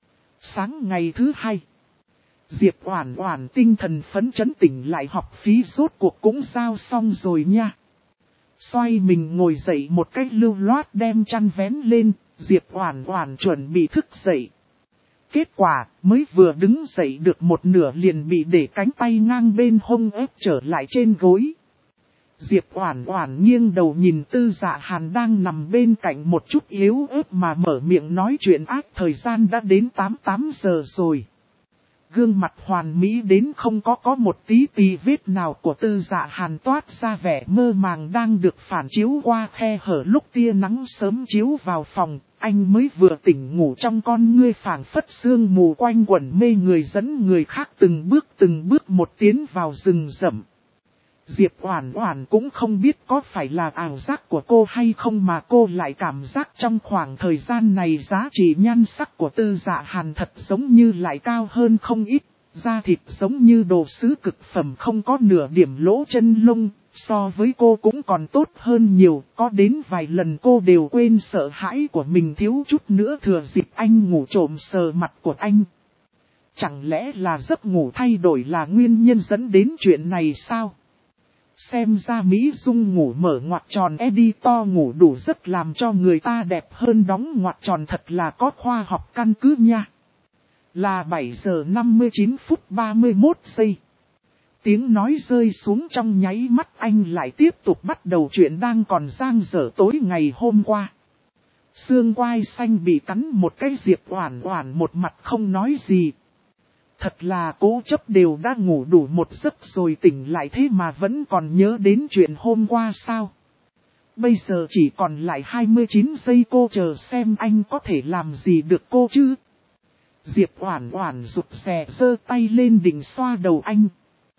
Sáng ngày thứ hai, Diệp Oản Oản tinh thần phấn chấn tỉnh lại, học phí rốt cuộc cũng giao xong rồi nha. Xoay mình ngồi dậy một cách lưu loát đem chăn vén lên, Diệp Oản Oản chuẩn bị thức dậy. Kết quả, mới vừa đứng dậy được một nửa liền bị để cánh tay ngang bên hông ép trở lại trên gối. Diệp Oản Oản nghiêng đầu nhìn Tư Dạ Hàn đang nằm bên cạnh một chút yếu ớt mà mở miệng nói chuyện ác, thời gian đã đến 8 giờ rồi. Gương mặt hoàn mỹ đến không có một tí tì vết nào của Tư Dạ Hàn toát ra vẻ mơ màng đang được phản chiếu qua khe hở lúc tia nắng sớm chiếu vào phòng, anh mới vừa tỉnh ngủ, trong con ngươi phảng phất sương mù quanh quẩn mê người, dẫn người khác từng bước một tiến vào rừng rậm. Diệp Oản Oản cũng không biết có phải là ảo giác của cô hay không mà cô lại cảm giác trong khoảng thời gian này giá trị nhan sắc của Tư Dạ Hàn thật giống như lại cao hơn không ít, da thịt giống như đồ sứ cực phẩm không có nửa điểm lỗ chân lông, so với cô cũng còn tốt hơn nhiều, có đến vài lần cô đều quên sợ hãi của mình, thiếu chút nữa thừa dịp anh ngủ trộm sờ mặt của anh. Chẳng lẽ là giấc ngủ thay đổi là nguyên nhân dẫn đến chuyện này sao? Xem ra Mỹ Dung ngủ mở ngoặc tròn editor ngủ đủ giấc làm cho người ta đẹp hơn đóng ngoặc tròn thật là có khoa học căn cứ nha. Là 7 giờ 59 phút 31 giây. Tiếng nói rơi xuống trong nháy mắt, anh lại tiếp tục bắt đầu chuyện đang còn dang dở tối ngày hôm qua. Xương quai xanh bị cắn một cái, Diệp Oản Oản một mặt không nói gì. Thật là cố chấp, đều đã ngủ đủ một giấc rồi tỉnh lại thế mà vẫn còn nhớ đến chuyện hôm qua sao. Bây giờ chỉ còn lại 29 giây, cô chờ xem anh có thể làm gì được cô chứ. Diệp Oản Oản rụt rè giơ tay lên định xoa đầu anh.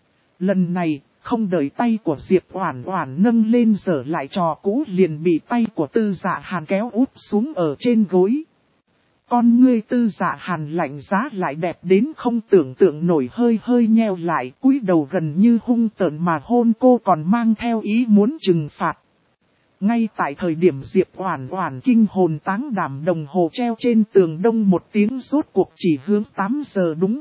Lần này, không đợi tay của Diệp Oản Oản nâng lên giở lại trò cũ liền bị tay của Tư Dạ Hàn kéo úp xuống ở trên gối. Con ngươi Tư Dạ Hàn lạnh giá lại đẹp đến không tưởng tượng nổi, hơi nheo lại, cúi đầu gần như hung tợn mà hôn cô, còn mang theo ý muốn trừng phạt. Ngay tại thời điểm Diệp Oản Oản kinh hồn táng đảm, đồng hồ treo trên tường đông một tiếng rốt cuộc chỉ hướng 8 giờ đúng.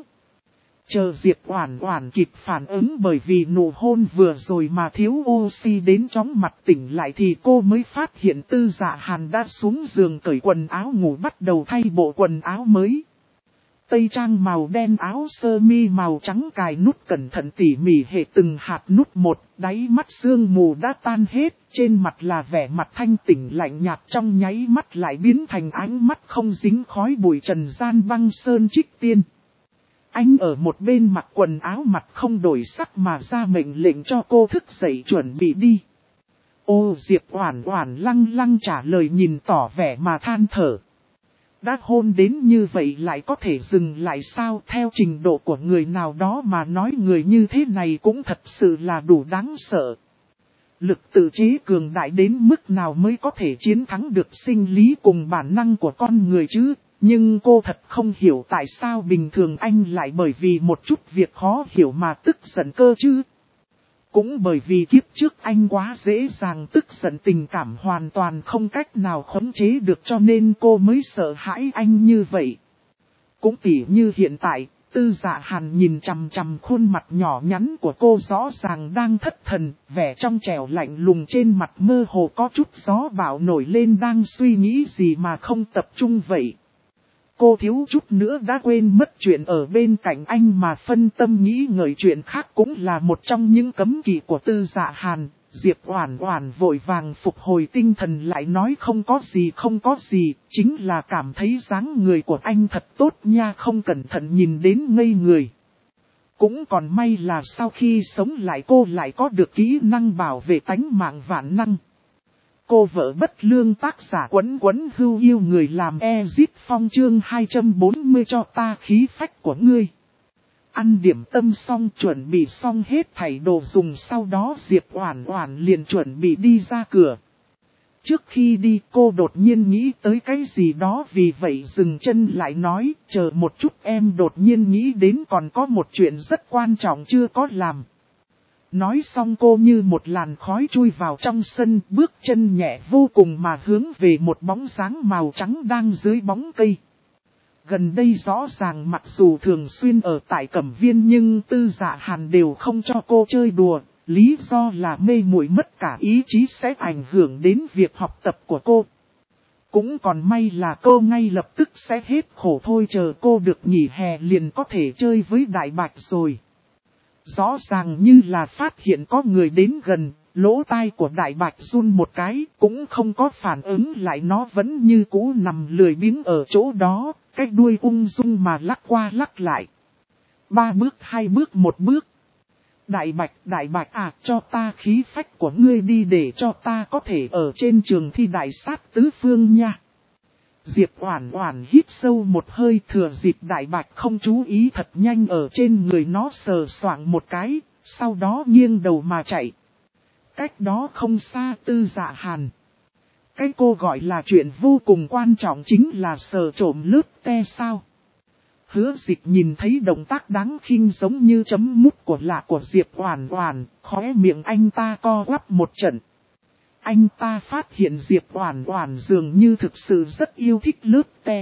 Chờ Diệp Oản Oản kịp phản ứng bởi vì nụ hôn vừa rồi mà thiếu oxy đến chóng mặt tỉnh lại thì cô mới phát hiện Tư Dạ Hàn đã xuống giường cởi quần áo ngủ bắt đầu thay bộ quần áo mới. Tây trang màu đen, áo sơ mi màu trắng cài nút cẩn thận tỉ mỉ hệ từng hạt nút một, đáy mắt sương mù đã tan hết, trên mặt là vẻ mặt thanh tỉnh lạnh nhạt, trong nháy mắt lại biến thành ánh mắt không dính khói bụi trần gian băng sơn trích tiên. Anh ở một bên mặc quần áo mặt không đổi sắc mà ra mệnh lệnh cho cô thức dậy chuẩn bị đi. Ô, Diệp Oản Oản lăng trả lời, nhìn tỏ vẻ mà than thở. Đã hôn đến như vậy lại có thể dừng lại sao? Theo trình độ của người nào đó mà nói, người như thế này cũng thật sự là đủ đáng sợ. Lực tự chế cường đại đến mức nào mới có thể chiến thắng được sinh lý cùng bản năng của con người chứ? Nhưng cô thật không hiểu tại sao bình thường anh lại bởi vì một chút việc khó hiểu mà tức giận cơ chứ. Cũng bởi vì kiếp trước anh quá dễ dàng tức giận, tình cảm hoàn toàn không cách nào khống chế được cho nên cô mới sợ hãi anh như vậy. Cũng tỉ như hiện tại, Tư Dạ Hàn nhìn chằm chằm khuôn mặt nhỏ nhắn của cô, rõ ràng đang thất thần, vẻ trong trẻo lạnh lùng trên mặt mơ hồ có chút gió bão nổi lên, đang suy nghĩ gì mà không tập trung vậy. Cô thiếu chút nữa đã quên mất chuyện ở bên cạnh anh mà phân tâm nghĩ ngợi chuyện khác cũng là một trong những cấm kỵ của Tư Dạ Hàn. Diệp Oản Oản vội vàng phục hồi tinh thần lại nói không có gì, chính là cảm thấy dáng người của anh thật tốt nha, không cẩn thận nhìn đến ngây người. Cũng còn may là sau khi sống lại cô lại có được kỹ năng bảo vệ tánh mạng vạn năng. Cô vợ bất lương tác giả Quấn Quấn Hưu yêu người làm Ezit Phong chương 240 cho ta khí phách của ngươi. Ăn điểm tâm xong chuẩn bị xong hết thảy đồ dùng, sau đó Diệp Oản Oản liền chuẩn bị đi ra cửa. Trước khi đi cô đột nhiên nghĩ tới cái gì đó, vì vậy dừng chân lại nói chờ một chút, em đột nhiên nghĩ đến còn có một chuyện rất quan trọng chưa có làm. Nói xong cô như một làn khói chui vào trong sân, bước chân nhẹ vô cùng mà hướng về một bóng dáng màu trắng đang dưới bóng cây. Gần đây rõ ràng mặc dù thường xuyên ở tại Cẩm Viên nhưng Tư Dạ Hàn đều không cho cô chơi đùa, lý do là mê muội mất cả ý chí sẽ ảnh hưởng đến việc học tập của cô. Cũng còn may là cô ngay lập tức sẽ hết khổ thôi, chờ cô được nghỉ hè liền có thể chơi với Đại Bạch rồi. Rõ ràng như là phát hiện có người đến gần, lỗ tai của Đại Bạch run một cái, cũng không có phản ứng lại, nó vẫn như cũ nằm lười biếng ở chỗ đó, cái đuôi ung dung mà lắc qua lắc lại. 3 bước 2 bước 1 bước. Đại Bạch à, cho ta khí phách của ngươi đi để cho ta có thể ở trên trường thi đại sát tứ phương nha. Diệp Oản Oản hít sâu một hơi, thừa dịp Đại Bạch không chú ý thật nhanh ở trên người nó sờ soạng một cái, sau đó nghiêng đầu mà chạy. Cách đó không xa Tư Dạ Hàn. Cái cô gọi là chuyện vô cùng quan trọng chính là sờ trộm lướt te sao. Hứa Dịch nhìn thấy động tác đáng khinh giống như chấm mút của lạ của Diệp Oản Oản, khóe miệng anh ta co quắp một trận. Anh ta phát hiện Diệp Oản Oản dường như thực sự rất yêu thích lướt te.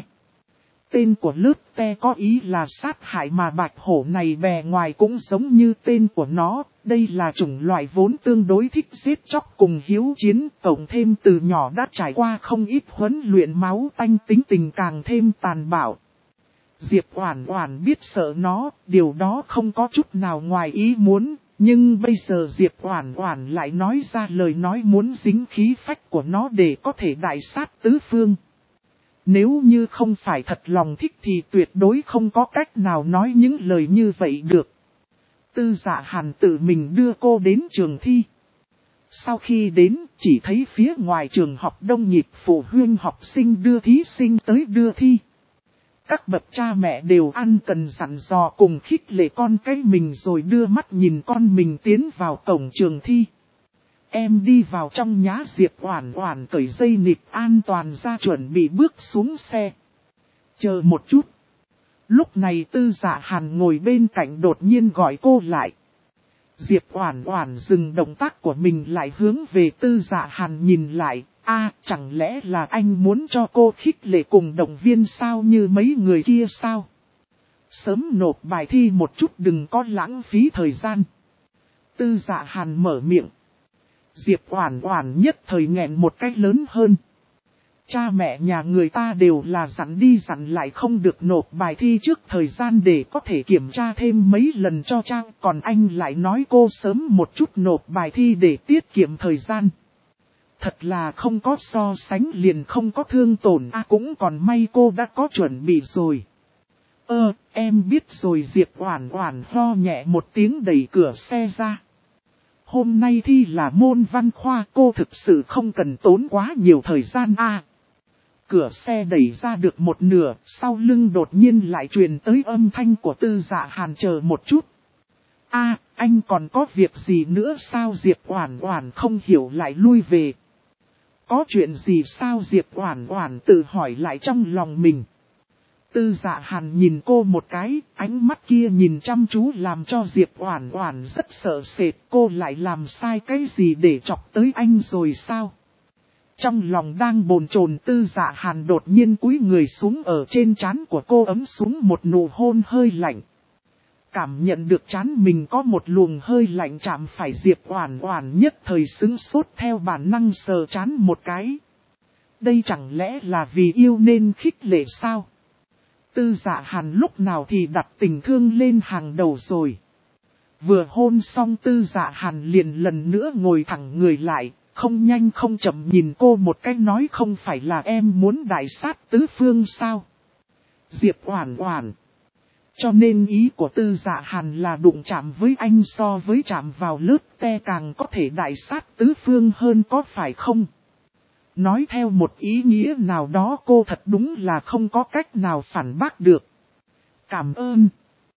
Tên của lướt te có ý là sát hại, mà bạch hổ này bề ngoài cũng giống như tên của nó. Đây là chủng loại vốn tương đối thích giết chóc cùng hiếu chiến, cộng thêm từ nhỏ đã trải qua không ít huấn luyện, máu tanh, tính tình càng thêm tàn bạo. Diệp Oản Oản biết sợ nó, điều đó không có chút nào ngoài ý muốn. Nhưng bây giờ Diệp Oản Oản lại nói ra lời nói muốn dính khí phách của nó để có thể đại sát tứ phương. Nếu như không phải thật lòng thích thì tuyệt đối không có cách nào nói những lời như vậy được. Tư Dạ Hàn tự mình đưa cô đến trường thi. Sau khi đến, chỉ thấy phía ngoài trường học đông nhịp phụ huynh học sinh đưa thí sinh tới đưa thi. Các bậc cha mẹ đều ăn cần dặn dò cùng khích lệ con cái mình, rồi đưa mắt nhìn con mình tiến vào cổng trường thi. Em đi vào trong nhá. Diệp Oản Oản cởi dây nịt an toàn ra chuẩn bị bước xuống xe. Chờ một chút. Lúc này Tư Dạ Hàn ngồi bên cạnh đột nhiên gọi cô lại. Diệp Oản Oản dừng động tác của mình lại hướng về Tư Dạ Hàn nhìn lại. Chẳng lẽ là anh muốn cho cô khích lệ cùng động viên sao, như mấy người kia sao? Sớm nộp bài thi một chút, đừng có lãng phí thời gian. Tư Dạ Hàn mở miệng. Diệp Oản Oản nhất thời nghẹn một cách lớn hơn. Cha mẹ nhà người ta đều là dặn đi dặn lại không được nộp bài thi trước thời gian để có thể kiểm tra thêm mấy lần cho Trang, còn anh lại nói cô sớm một chút nộp bài thi để tiết kiệm thời gian. Thật là không có so sánh liền không có thương tổn. Cũng còn may cô đã có chuẩn bị rồi. Em biết rồi. Diệp Oản Oản ho nhẹ một tiếng đẩy cửa xe ra. Hôm nay thi là môn văn khoa, cô thực sự không cần tốn quá nhiều thời gian. Cửa xe đẩy ra được một nửa, sau lưng đột nhiên lại truyền tới âm thanh của Tư Dạ Hàn. Chờ một chút. Anh còn có việc gì nữa sao? Diệp Oản Oản không hiểu lại lui về. Có chuyện gì sao? Diệp Oản Oản tự hỏi lại trong lòng mình. Tư Dạ Hàn nhìn cô một cái, ánh mắt kia nhìn chăm chú làm cho Diệp Oản Oản rất sợ sệt. Cô lại làm sai cái gì để chọc tới anh rồi sao? Trong lòng đang bồn chồn, Tư Dạ Hàn đột nhiên cúi người xuống, ở trên trán của cô ấm xuống một nụ hôn hơi lạnh. Cảm nhận được trán mình có một luồng hơi lạnh chạm phải, Diệp Oản Oản nhất thời sững sốt, theo bản năng sờ trán một cái. Đây chẳng lẽ là vì yêu nên khích lệ sao? Tư Dạ Hàn lúc nào thì đặt tình thương lên hàng đầu rồi. Vừa hôn xong Tư Dạ Hàn liền lần nữa ngồi thẳng người lại, không nhanh không chậm nhìn cô một cái nói không phải là em muốn đại sát tứ phương sao. Diệp Oản Oản. Cho nên ý của Tư Dạ Hàn là đụng chạm với anh so với chạm vào lớp te càng có thể đại sát tứ phương hơn có phải không? Nói theo một ý nghĩa nào đó cô thật đúng là không có cách nào phản bác được. Cảm ơn.